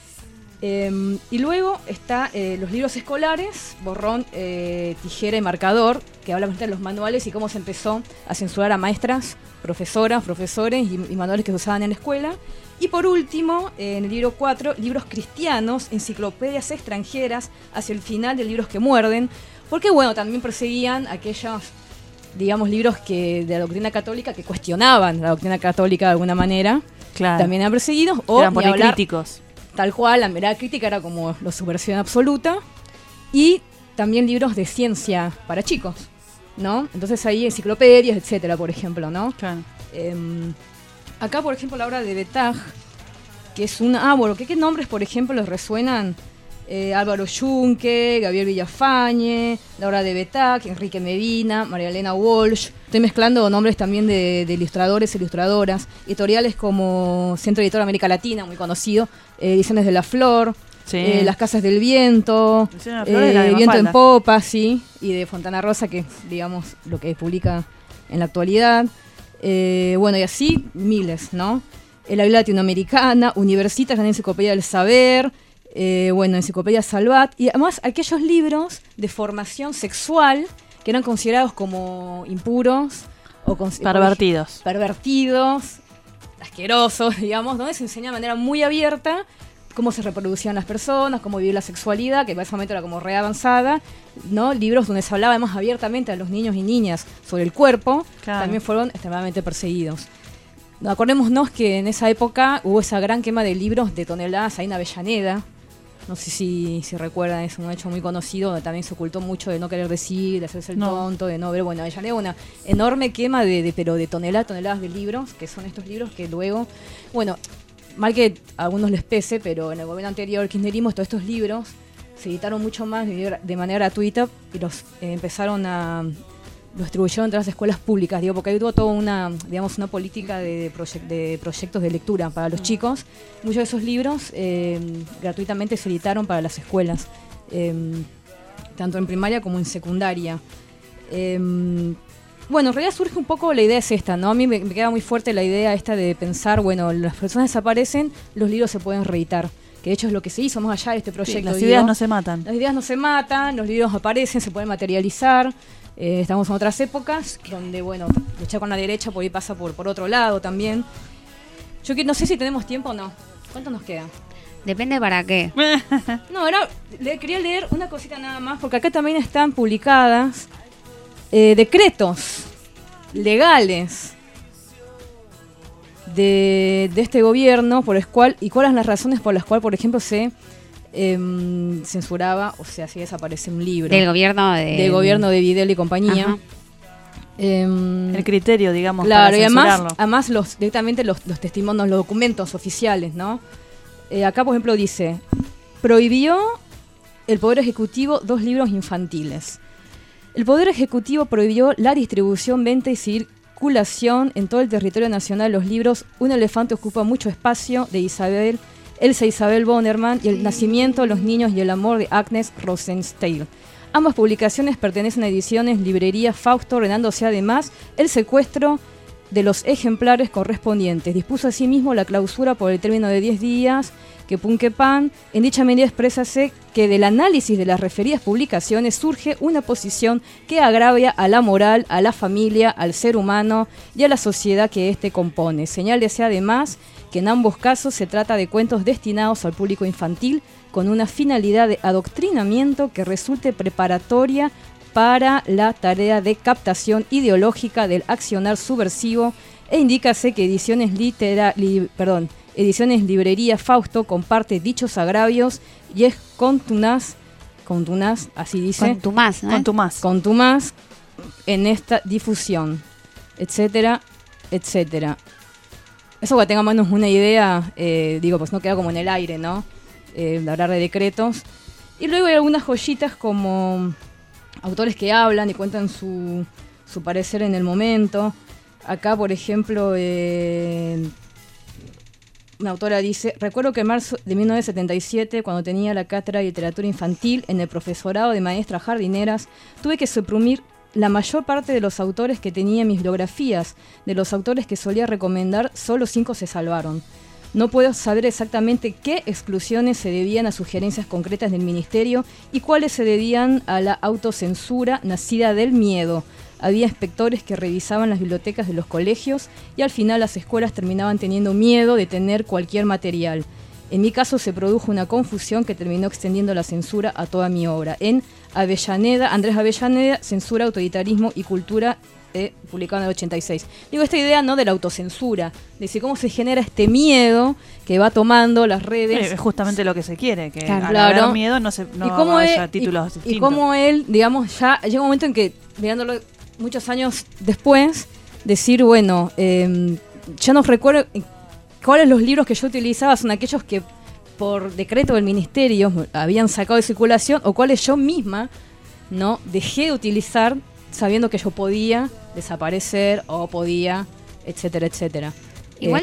Y luego está los libros escolares, borrón, tijera y marcador, que habla de los manuales y cómo se empezó a censurar a maestras, profesoras, profesores y manuales que se usaban en la escuela. Y por último, en el libro 4, libros cristianos, enciclopedias extranjeras, hacia el final de Libros que muerden, porque bueno, también perseguían aquellos, digamos, libros de la doctrina católica que cuestionaban la doctrina católica de alguna manera, claro. También eran perseguidos, o eran políticos. Tal cual, la mirada crítica era como la subversión absoluta. Y también libros de ciencia para chicos, ¿no? Entonces ahí enciclopedias, etcétera, por ejemplo, ¿no? Claro. Acá, por ejemplo, la obra de Betag, que es una... bueno, ¿qué nombres, por ejemplo, les resuenan? Álvaro Yunque, Gabriel Villafañe, la obra de Betag, Enrique Medina, María Elena Walsh. Estoy mezclando nombres también de ilustradores e ilustradoras. Editoriales como Centro Editor América Latina, muy conocido, Ediciones de la Flor, sí. Las Casas del Viento, Viento en Popa, sí, y de Fontana Rosa, que es, digamos, lo que publica en la actualidad. Bueno, y así miles, ¿no? La Biblia Latinoamericana, Universitas, la Enciclopedia del Saber, Enciclopedia Salvat, y además aquellos libros de formación sexual que eran considerados como impuros o pervertidos, asquerosos, digamos, donde se enseña de manera muy abierta cómo se reproducían las personas, cómo vivir la sexualidad, que en ese momento era como re avanzada, ¿no? Libros donde se hablaba además abiertamente a los niños y niñas sobre el cuerpo, claro. También fueron extremadamente perseguidos. Acordémonos que en esa época hubo esa gran quema de libros de toneladas ahí en Avellaneda. No sé si recuerdan, es un hecho muy conocido, donde también se ocultó mucho de no querer decir, de hacerse el tonto, de no ver. Bueno, Avellaneda una enorme quema de toneladas de libros, que son estos libros que luego, bueno, mal que a algunos les pese, pero en el gobierno anterior, el kirchnerismo, todos estos libros se editaron mucho más de manera gratuita y los empezaron a... lo distribuyeron entre las escuelas públicas, digo, porque ahí tuvo toda una política de proyectos de lectura para los chicos. Muchos de esos libros gratuitamente se editaron para las escuelas, tanto en primaria como en secundaria. Bueno, en realidad surge un poco, la idea es esta, ¿no? A mí me queda muy fuerte la idea esta de pensar, bueno, las personas desaparecen, los libros se pueden reeditar. Que de hecho es lo que se hizo más allá de este proyecto. Sí, las ideas no se matan. Las ideas no se matan, los libros aparecen, se pueden materializar. Estamos en otras épocas donde, bueno, luchar con la derecha por ahí pasa por otro lado también. Yo no sé si tenemos tiempo o no. ¿Cuánto nos queda? Depende para qué. No, ahora quería leer una cosita nada más, porque acá también están publicadas decretos legales de este gobierno por el cual, y cuáles las razones por las cuales, por ejemplo, se censuraba, o sea, si desaparece un libro. Del gobierno de Videla y compañía. El criterio, digamos, claro, para censurarlo. Y además directamente los testimonios, los documentos oficiales, ¿no? Acá, por ejemplo, dice: prohibió el Poder Ejecutivo 2 libros infantiles. El Poder Ejecutivo prohibió la distribución, venta y circulación en todo el territorio nacional de los libros Un elefante ocupa mucho espacio, de Elsa Isabel Bonnerman, y El nacimiento, los niños y el amor, de Agnes Rosenstein. Ambas publicaciones pertenecen a Ediciones Librería Fausto, ordenándose además el secuestro de los ejemplares correspondientes. Dispuso asimismo la clausura por el término de 10 días, que Punquepan. En dicha medida exprésase que del análisis de las referidas publicaciones surge una posición que agravia a la moral, a la familia, al ser humano y a la sociedad que éste compone. Señálese además que en ambos casos se trata de cuentos destinados al público infantil con una finalidad de adoctrinamiento que resulte preparatoria para la tarea de captación ideológica del accionar subversivo, e indícase que Ediciones Librería Fausto comparte dichos agravios y es contumaz, así dice. Contumaz en esta difusión, etcétera, etcétera. Eso para que tenga menos una idea, pues no queda como en el aire, ¿no? Hablar de decretos. Y luego hay algunas joyitas como autores que hablan y cuentan su parecer en el momento. Acá, por ejemplo, una autora dice: recuerdo que en marzo de 1977, cuando tenía la cátedra de literatura infantil en el profesorado de maestras jardineras, tuve que suprimir la mayor parte de los autores que tenía en mis biografías. De los autores que solía recomendar, solo 5 se salvaron. No puedo saber exactamente qué exclusiones se debían a sugerencias concretas del ministerio y cuáles se debían a la autocensura nacida del miedo. Había inspectores que revisaban las bibliotecas de los colegios y al final las escuelas terminaban teniendo miedo de tener cualquier material. En mi caso se produjo una confusión que terminó extendiendo la censura a toda mi obra. En Andrés Avellaneda, Censura, Autoritarismo y Cultura, publicado en el 86. Digo, esta idea, ¿no?, de la autocensura, de decir cómo se genera este miedo que va tomando las redes. Es justamente lo que se quiere, que al haber miedo no haya títulos distintos. Y cómo él, digamos, ya llega un momento en que, mirándolo muchos años después, decir, bueno, ya no recuerdo cuáles los libros que yo utilizaba son aquellos que por decreto del ministerio habían sacado de circulación, o cuáles yo misma no dejé de utilizar sabiendo que yo podía desaparecer o podía, etcétera, etcétera. Igual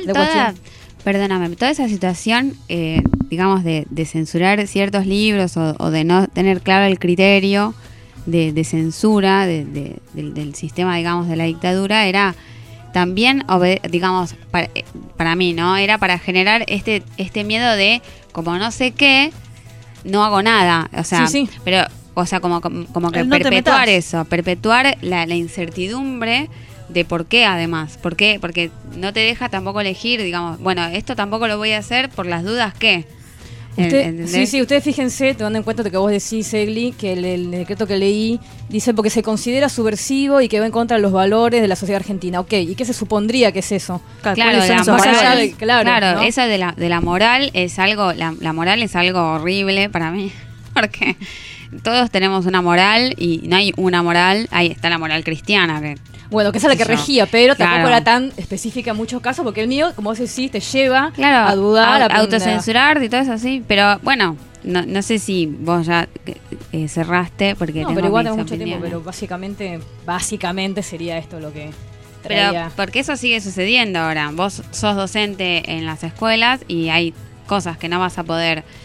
toda esa situación, digamos, de censurar ciertos libros o de no tener claro el criterio de censura del sistema, digamos, de la dictadura, era también, digamos, para mí, ¿no? Era para generar este miedo de, como no sé qué, no hago nada. O sea, sí. Pero, o sea, como que perpetuar eso, perpetuar la incertidumbre de por qué, además. ¿Por qué? Porque no te deja tampoco elegir, digamos, bueno, esto tampoco lo voy a hacer por las dudas que... Sí, ustedes fíjense, tomando en cuenta lo que vos decís, Egli, que el decreto que leí dice porque se considera subversivo y que va en contra de los valores de la sociedad argentina. Ok, ¿y qué se supondría que es eso? Claro, ¿no? Eso de la moral es algo, la moral es algo horrible para mí, porque todos tenemos una moral y no hay una moral, ahí está la moral cristiana, que... Bueno, que esa es la que regía, pero tampoco era tan específica en muchos casos, porque el mío, como vos decís, te lleva a dudar, a autocensurarte y todo eso así. Pero bueno, no sé si vos ya cerraste, porque no, pero igual tengo mucho tiempo, pero básicamente sería esto lo que traía. Pero porque eso sigue sucediendo ahora. Vos sos docente en las escuelas y hay cosas que no vas a poder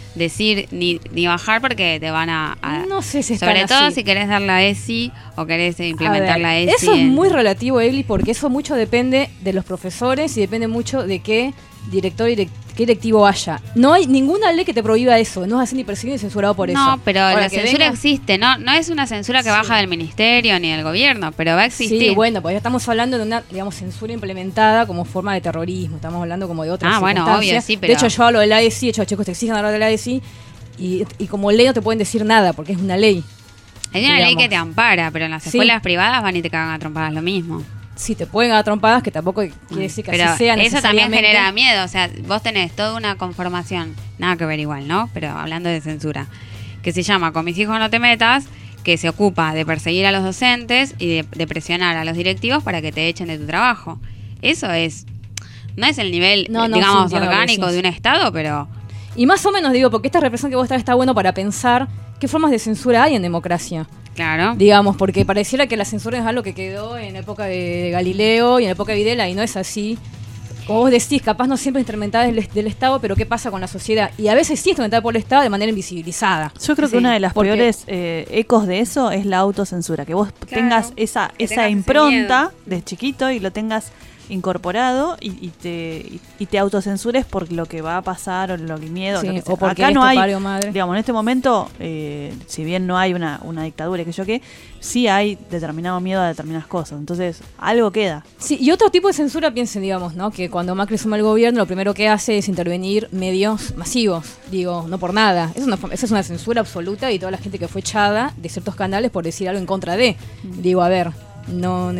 decir ni bajar porque te van a no sé si sobre todo así. Si querés dar la ESI o querés implementar la ESI. Eso es muy relativo, Evely, porque eso mucho depende de los profesores y depende mucho de qué director y qué directivo haya. No hay ninguna ley que te prohíba eso, no es ni perseguido ni censurado por eso. No, pero la censura existe, no es una censura que baja del ministerio ni del gobierno, pero va a existir. Sí, bueno, pues ya estamos hablando de una, digamos, censura implementada como forma de terrorismo, estamos hablando como de otras circunstancias. Bueno, obvio, sí, pero... De hecho, yo hablo de la ESI, de hecho, chicos, te exigen hablar de la ESI y como ley no te pueden decir nada, porque es una ley. Hay una ley que te ampara, pero en las escuelas privadas van y te cagan a trompadas lo mismo. Sí, te pueden dar trompadas, que tampoco quiere decir que pero así sea eso también genera miedo, o sea, vos tenés toda una conformación, nada que ver igual, ¿no? Pero hablando de censura, que se llama Con mis hijos no te metas, que se ocupa de perseguir a los docentes y de presionar a los directivos para que te echen de tu trabajo. Eso no es el nivel, digamos, orgánico de un Estado, pero... Y más o menos digo, porque esta represión que vos traes está bueno para pensar qué formas de censura hay en democracia. Claro. Digamos, porque pareciera que la censura es algo que quedó en la época de Galileo y en la época de Videla, y no es así. Como vos decís, capaz no siempre instrumentada del Estado, pero ¿qué pasa con la sociedad? Y a veces sí instrumentada por el Estado de manera invisibilizada. Yo creo que una de las peores ecos de eso es la autocensura, que vos tengas esa impronta de chiquito y lo tengas incorporado y te autocensures por lo que va a pasar o lo que miedo, lo que sea. O porque acá no hay, padre o madre. digamos, en este momento, si bien no hay una dictadura, que yo qué, sí hay determinado miedo a determinadas cosas, entonces algo queda. Sí, y otro tipo de censura, piensen, digamos, ¿no? Que cuando Macri suma el gobierno, lo primero que hace es intervenir medios masivos, digo, no por nada. Esa es una censura absoluta y toda la gente que fue echada de ciertos canales por decir algo en contra de. Digo, a ver, no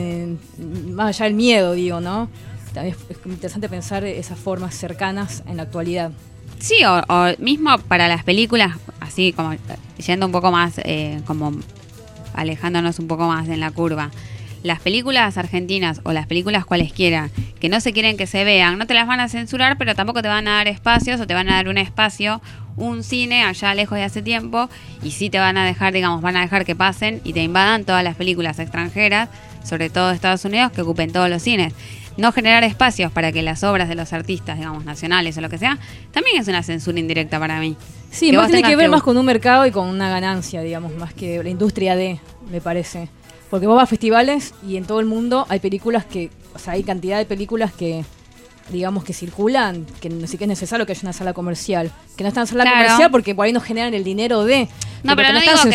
más allá del miedo, digo, ¿no? También es interesante pensar esas formas cercanas en la actualidad. Sí, o mismo para las películas, así como yendo un poco más, como alejándonos un poco más en la curva. Las películas argentinas o las películas cualesquiera que no se quieren que se vean, no te las van a censurar, pero tampoco te van a dar espacios o te van a dar un espacio, un cine allá lejos de hace tiempo, y sí te van a dejar, digamos, van a dejar que pasen y te invadan todas las películas extranjeras, sobre todo de Estados Unidos, que ocupen todos los cines. No generar espacios para que las obras de los artistas, digamos, nacionales o lo que sea, también es una censura indirecta para mí. Sí, más tiene que ver más con un mercado y con una ganancia, digamos, más que la industria me parece. Porque vos vas a festivales y en todo el mundo hay películas hay cantidad de películas que, digamos, que circulan, que no sé qué es necesario que haya una sala comercial. Que no están en sala comercial porque por ahí no generan el dinero No, pero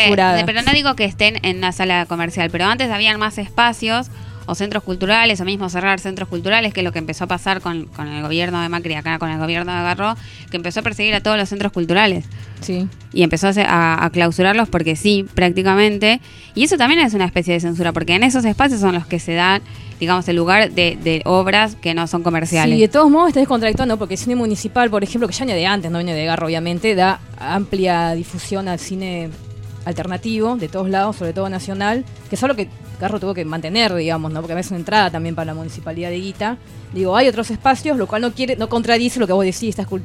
no digo que estén en una sala comercial, pero antes habían más espacios o centros culturales, o mismo cerrar centros culturales, que es lo que empezó a pasar con el gobierno de Macri, acá con el gobierno de Garro, que empezó a perseguir a todos los centros culturales. Sí. Y empezó a clausurarlos porque sí, prácticamente. Y eso también es una especie de censura, porque en esos espacios son los que se dan, digamos, el lugar de obras que no son comerciales. Sí, de todos modos estás contradictando, porque el cine municipal, por ejemplo, que ya viene de antes, no viene de Garro, obviamente, da amplia difusión al cine alternativo de todos lados, sobre todo nacional, que es algo que Garro tuvo que mantener, digamos, ¿no? Porque a veces es una entrada también para la municipalidad de Guita. Digo, hay otros espacios, lo cual no contradice lo que vos decís, estas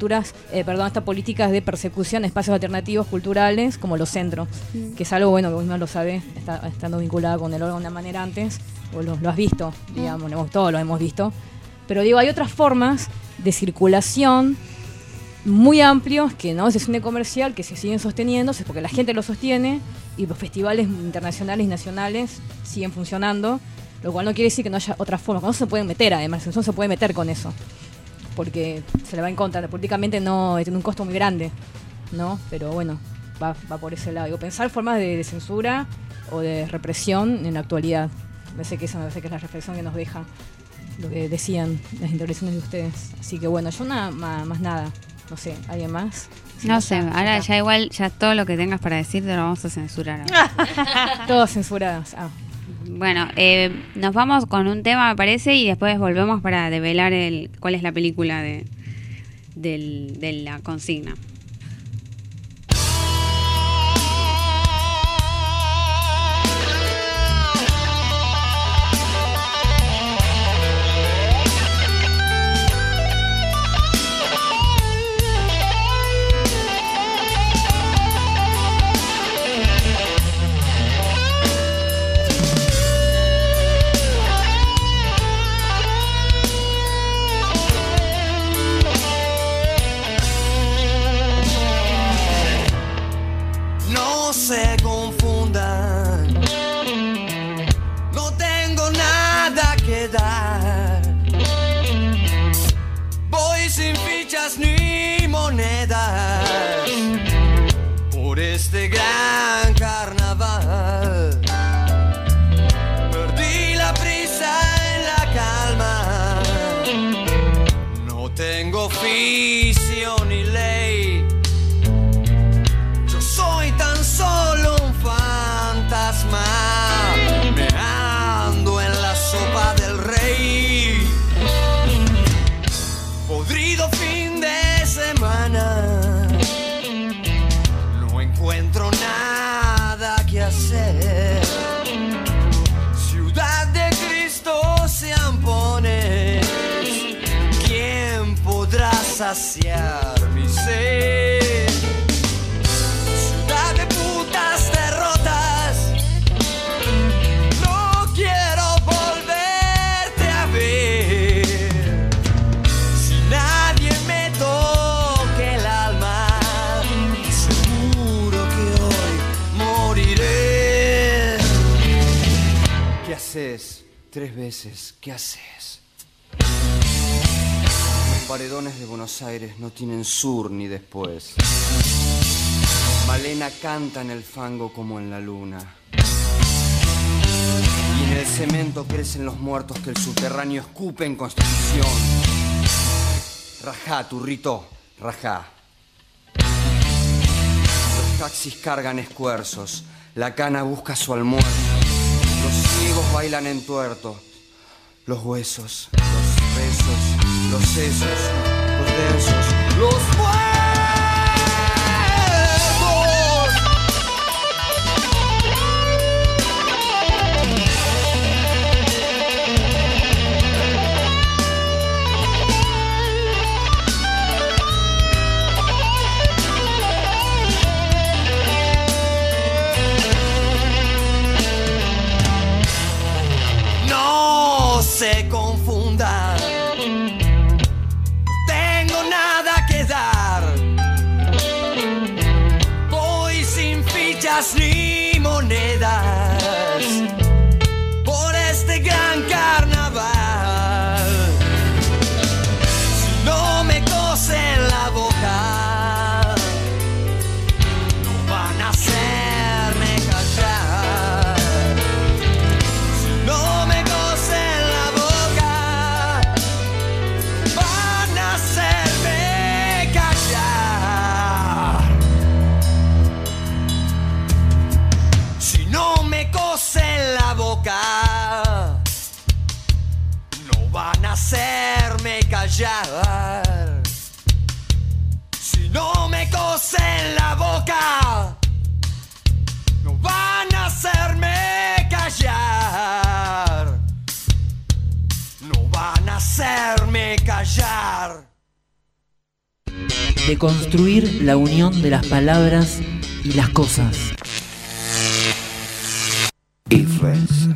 políticas de persecución de espacios alternativos culturales, como los centros, que es algo, bueno, que vos no lo sabés, estando vinculada con el órgano de una manera antes, o lo has visto, digamos, todos lo hemos visto. Pero digo, hay otras formas de circulación muy amplios que no es el cine comercial, que se siguen sosteniendo, es porque la gente lo sostiene y los festivales internacionales y nacionales siguen funcionando, lo cual no quiere decir que no haya otras formas. No se pueden meter, además, no se puede meter con eso, porque se le va en contra. Políticamente no tiene un costo muy grande, ¿no? Pero bueno, va por ese lado. Digo, pensar formas de censura o de represión en la actualidad. Me parece que es la reflexión que nos deja lo que decían las intervenciones de ustedes. Así que bueno, yo más nada. No sé, ¿alguien más? No sé, ahora ya igual, ya todo lo que tengas para decir te lo vamos a censurar. Todos censurados. Bueno, nos vamos con un tema, me parece, y después volvemos para develar cuál es la película de la consigna. fantasma meando en la sopa del rey. Podrido fin de semana, no encuentro nada que hacer. Ciudad de Cristo se ampones, ¿quién podrá saciar mi sed? Ciudad de putas derrotas, no quiero volverte a ver. Si nadie me toque el alma, seguro que hoy moriré. ¿Qué haces? 3 veces, ¿qué haces? Los paredones de Buenos Aires no tienen sur ni después. Malena canta en el fango como en la luna. Y en el cemento crecen los muertos que el subterráneo escupe en Constitución. Rajá, turrito, rajá. Los taxis cargan escuerzos, la cana busca su almuerzo. Los ciegos bailan entuertos, los huesos, los besos, los sesos, los densos, los muertos. No se confundan, tengo nada que dar. Voy sin fichas ni monedas por este gran carnaval. Si no me cosen la boca, no van a hacerme callar. Si no me cosen la boca, van a hacerme callar. Si no me cosen la boca, no van a hacerme callar. Si no me cosen la boca, no van a hacerme callar. No van a hacerme callar. De construir la unión de las palabras y las cosas. Influence.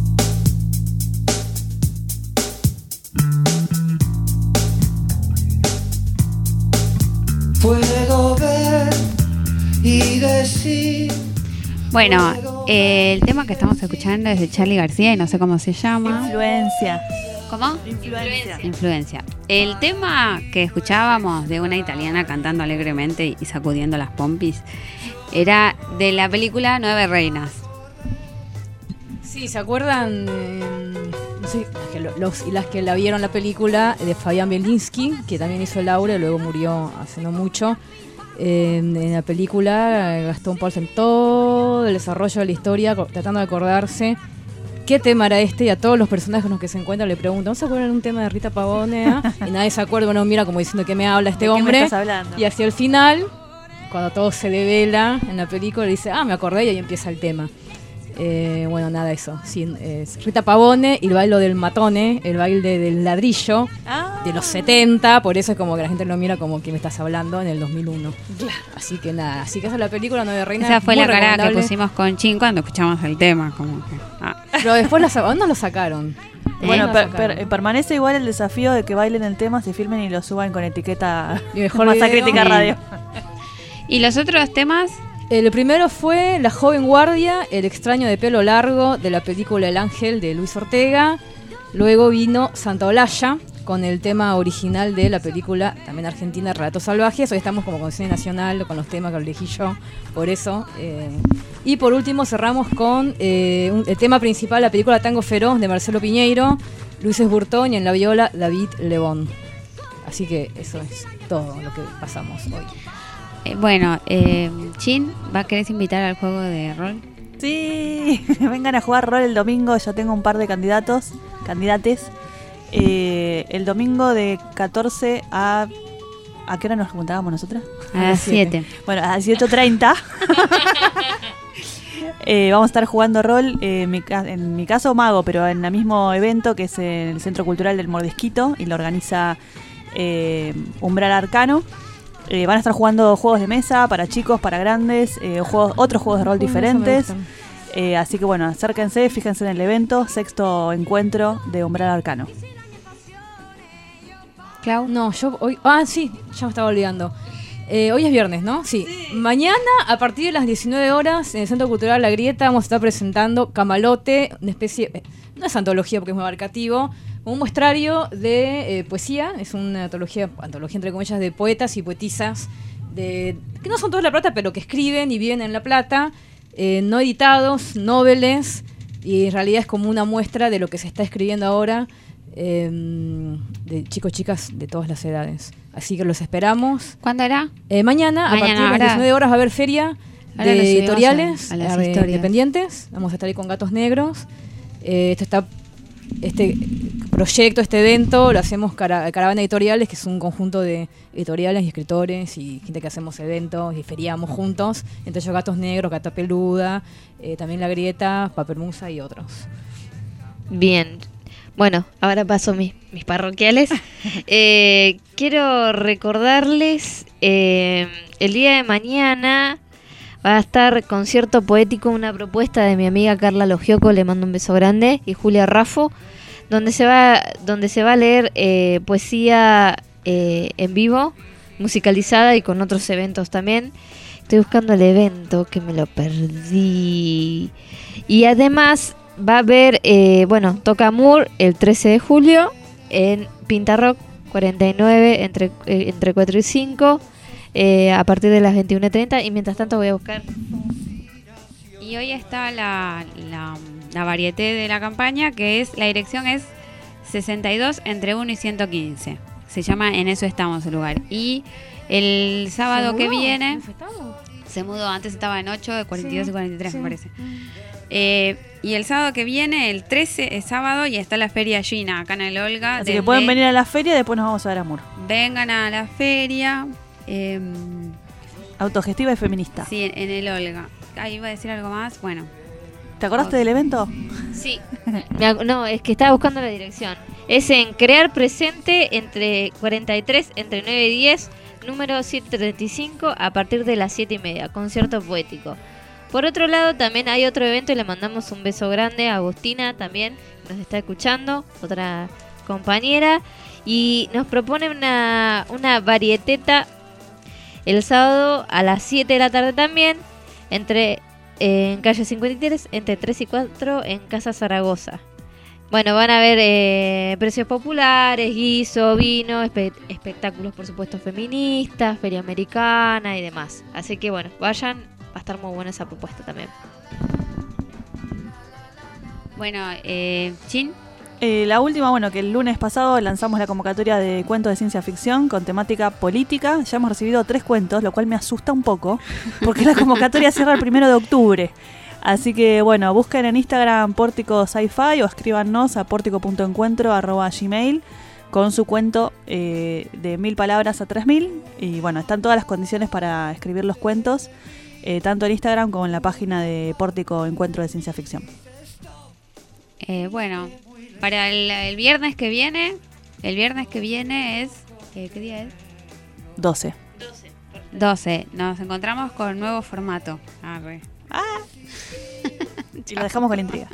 Puedo ver y decir. Bueno, el tema que estamos escuchando es de Charly García y no sé cómo se llama. Influencia. ¿Cómo? Influencia. Influencia. El tema que escuchábamos de una italiana cantando alegremente y sacudiendo las pompis era de la película 9 Reinas. Sí, ¿se acuerdan? No sé, las que la vieron la película de Fabián Bielinski, que también hizo el Aura y luego murió hace no mucho. En la película Gastón Pauls en todo el desarrollo de la historia, tratando de acordarse qué tema era este, y a todos los personajes con los que se encuentran le preguntan, ¿no se acuerdan de un tema de Rita Pavone? Y nadie se acuerda, bueno, mira como diciendo que me habla este hombre. ¿De qué me estás hablando? Y hacia el final, cuando todo se devela en la película, dice, me acordé, y ahí empieza el tema. Bueno, nada, eso. Sí, Rita Pavone y el baile del matone, el baile del ladrillo de los 70, por eso es como que la gente lo mira como que me estás hablando en el 2001. Claro. Así que nada, así que esa es la película 9 Reinas. Esa fue la cara que pusimos con Chin cuando escuchamos el tema. Como que, Pero después no lo sacaron. Bueno, permanece igual el desafío de que bailen el tema, se filmen y lo suban con etiqueta y mejor Masa Crítica Radio. ¿Y los otros temas? El primero fue La joven guardia, el extraño de pelo largo de la película El Ángel de Luis Ortega. Luego vino Santa Olalla con el tema original de la película también argentina Relatos Salvajes. Hoy estamos como con cine nacional con los temas que elegí yo, por eso. Y por último cerramos con el tema principal, la película Tango Feroz de Marcelo Piñeiro, Luis Esburtón y en la viola David Lebón. Así que eso es todo lo que pasamos hoy. Bueno, Chin, ¿querés invitar al juego de rol? Sí, vengan a jugar rol el domingo. Yo tengo un par de candidates. El domingo de 14 a... ¿A qué hora nos juntábamos nosotras? A las 7. Bueno, a las 18:30. Vamos a estar jugando rol, en mi caso mago, pero en el mismo evento que es en el Centro Cultural del Mordisquito y lo organiza Umbral Arcano. Van a estar jugando juegos de mesa para chicos, para grandes, otros juegos de rol diferentes. Así que bueno, acérquense, fíjense en el evento, 6º encuentro de Umbral Arcano. Clau. No, yo hoy... sí, ya me estaba olvidando. Hoy es viernes, ¿no? Sí. Mañana, a partir de las 19 horas, en el Centro Cultural La Grieta, vamos a estar presentando Camalote, una especie... no es antología porque es muy abarcativo, un muestrario de poesía. Es una antología entre comillas, de poetas y poetisas que no son todos de La Plata, pero que escriben y viven en La Plata, no editados, noveles, y en realidad es como una muestra de lo que se está escribiendo ahora, de chicos, chicas de todas las edades. Así que los esperamos. ¿Cuándo era? Mañana, a partir de las 19 horas va a haber feria de editoriales independientes. Vamos a estar ahí con Gatos Negros. Este proyecto, este evento, lo hacemos Caravana Editoriales, que es un conjunto de editoriales y escritores y gente que hacemos eventos y feriamos juntos. Entre ellos Gatos Negros, Gata Peluda, también La Grieta, Papermusa y otros. Bien. Bueno, ahora paso mis parroquiales. Quiero recordarles, el día de mañana va a estar concierto poético, una propuesta de mi amiga Carla Logioco, le mando un beso grande, y Julia Raffo, donde se va a leer poesía en vivo, musicalizada y con otros eventos también. Estoy buscando el evento que me lo perdí. Y además va a haber, toca Moore el 13 de julio en Pinta Rock 49 entre 4 y 5 a partir de las 21:30, y mientras tanto voy a buscar. Y hoy está la varieté de la campaña, que es, la dirección es 62 entre 1 y 115. Se llama En Eso Estamos el lugar. Y el sábado que viene se mudó, antes estaba en 8, de 42 y 43 me parece. Y el sábado que viene, el 13 es sábado, y está la feria Gina acá en el Olga. Así que pueden venir a la feria y después nos vamos a ver a Moore. Vengan a la feria. Autogestiva y feminista. Sí, en el Olga. Iba a decir algo más. Bueno. ¿Te acordaste del evento? Sí. No, es que estaba buscando la dirección. Es en Crear Presente entre 43, entre 9 y 10, número 135, a partir de las 7:30. Concierto poético. Por otro lado, también hay otro evento y le mandamos un beso grande a Agustina también, que nos está escuchando, otra compañera, y nos propone una varieteta el sábado a las 7 de la tarde también, en calle 53, entre 3 y 4 en Casa Zaragoza. Bueno, van a haber precios populares, guiso, vino, espectáculos por supuesto feministas, feria americana y demás. Así que bueno, vayan, va a estar muy buena esa propuesta también. Bueno, Chin. La última, que el lunes pasado lanzamos la convocatoria de cuentos de ciencia ficción con temática política. Ya hemos recibido 3 cuentos, lo cual me asusta un poco, porque la convocatoria cierra el 1 de octubre. Así que busquen en Instagram Pórtico Sci-Fi o escríbanos a portico.encuentro@gmail con su cuento de 1000 palabras a 3000. Y están todas las condiciones para escribir los cuentos, tanto en Instagram como en la página de Pórtico Encuentro de Ciencia Ficción. Para el viernes que viene, es... ¿qué día es? 12. 12. Nos encontramos con nuevo formato. Y lo dejamos con la intriga.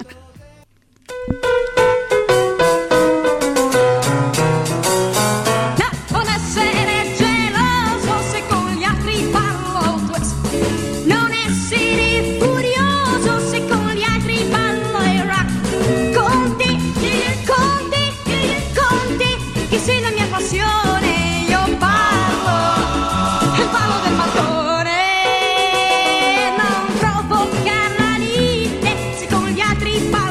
Parlo del mattone, non provoca la lite, se con gli altri parlo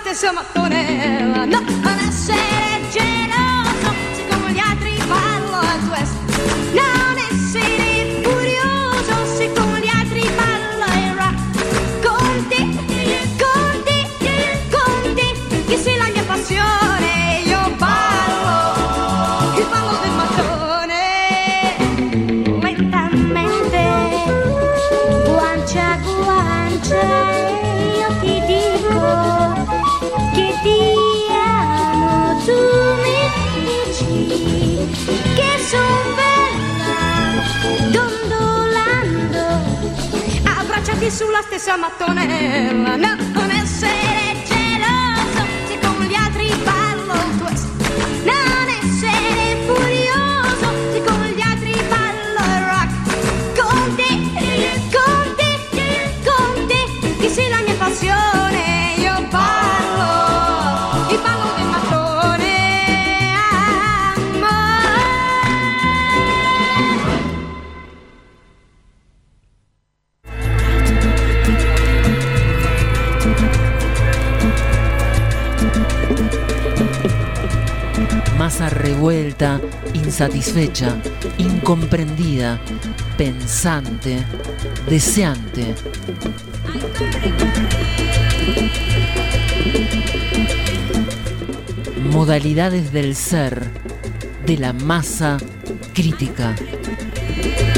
stessa mattonella, no, non essere geloso, se come gli altri ballo al twist, non essere furioso, se come gli altri ballo il rock, con te, che sei la mia passione, io ballo, il ballo del mattone, lentamente, guancia a guancia, io ti dico che ti amo, tu mi dici che son bella, dondolando, abbracciati sulla stessa mattonella, no, non essere geloso, se con gli altri ballo il twist, non essere furioso, se con gli altri ballo il rock, con te, che sei la mia passione, io ballo, il ballo del mattone, Masa revuelta, insatisfecha, incomprendida, pensante, deseante. Modalidades del ser de la masa crítica.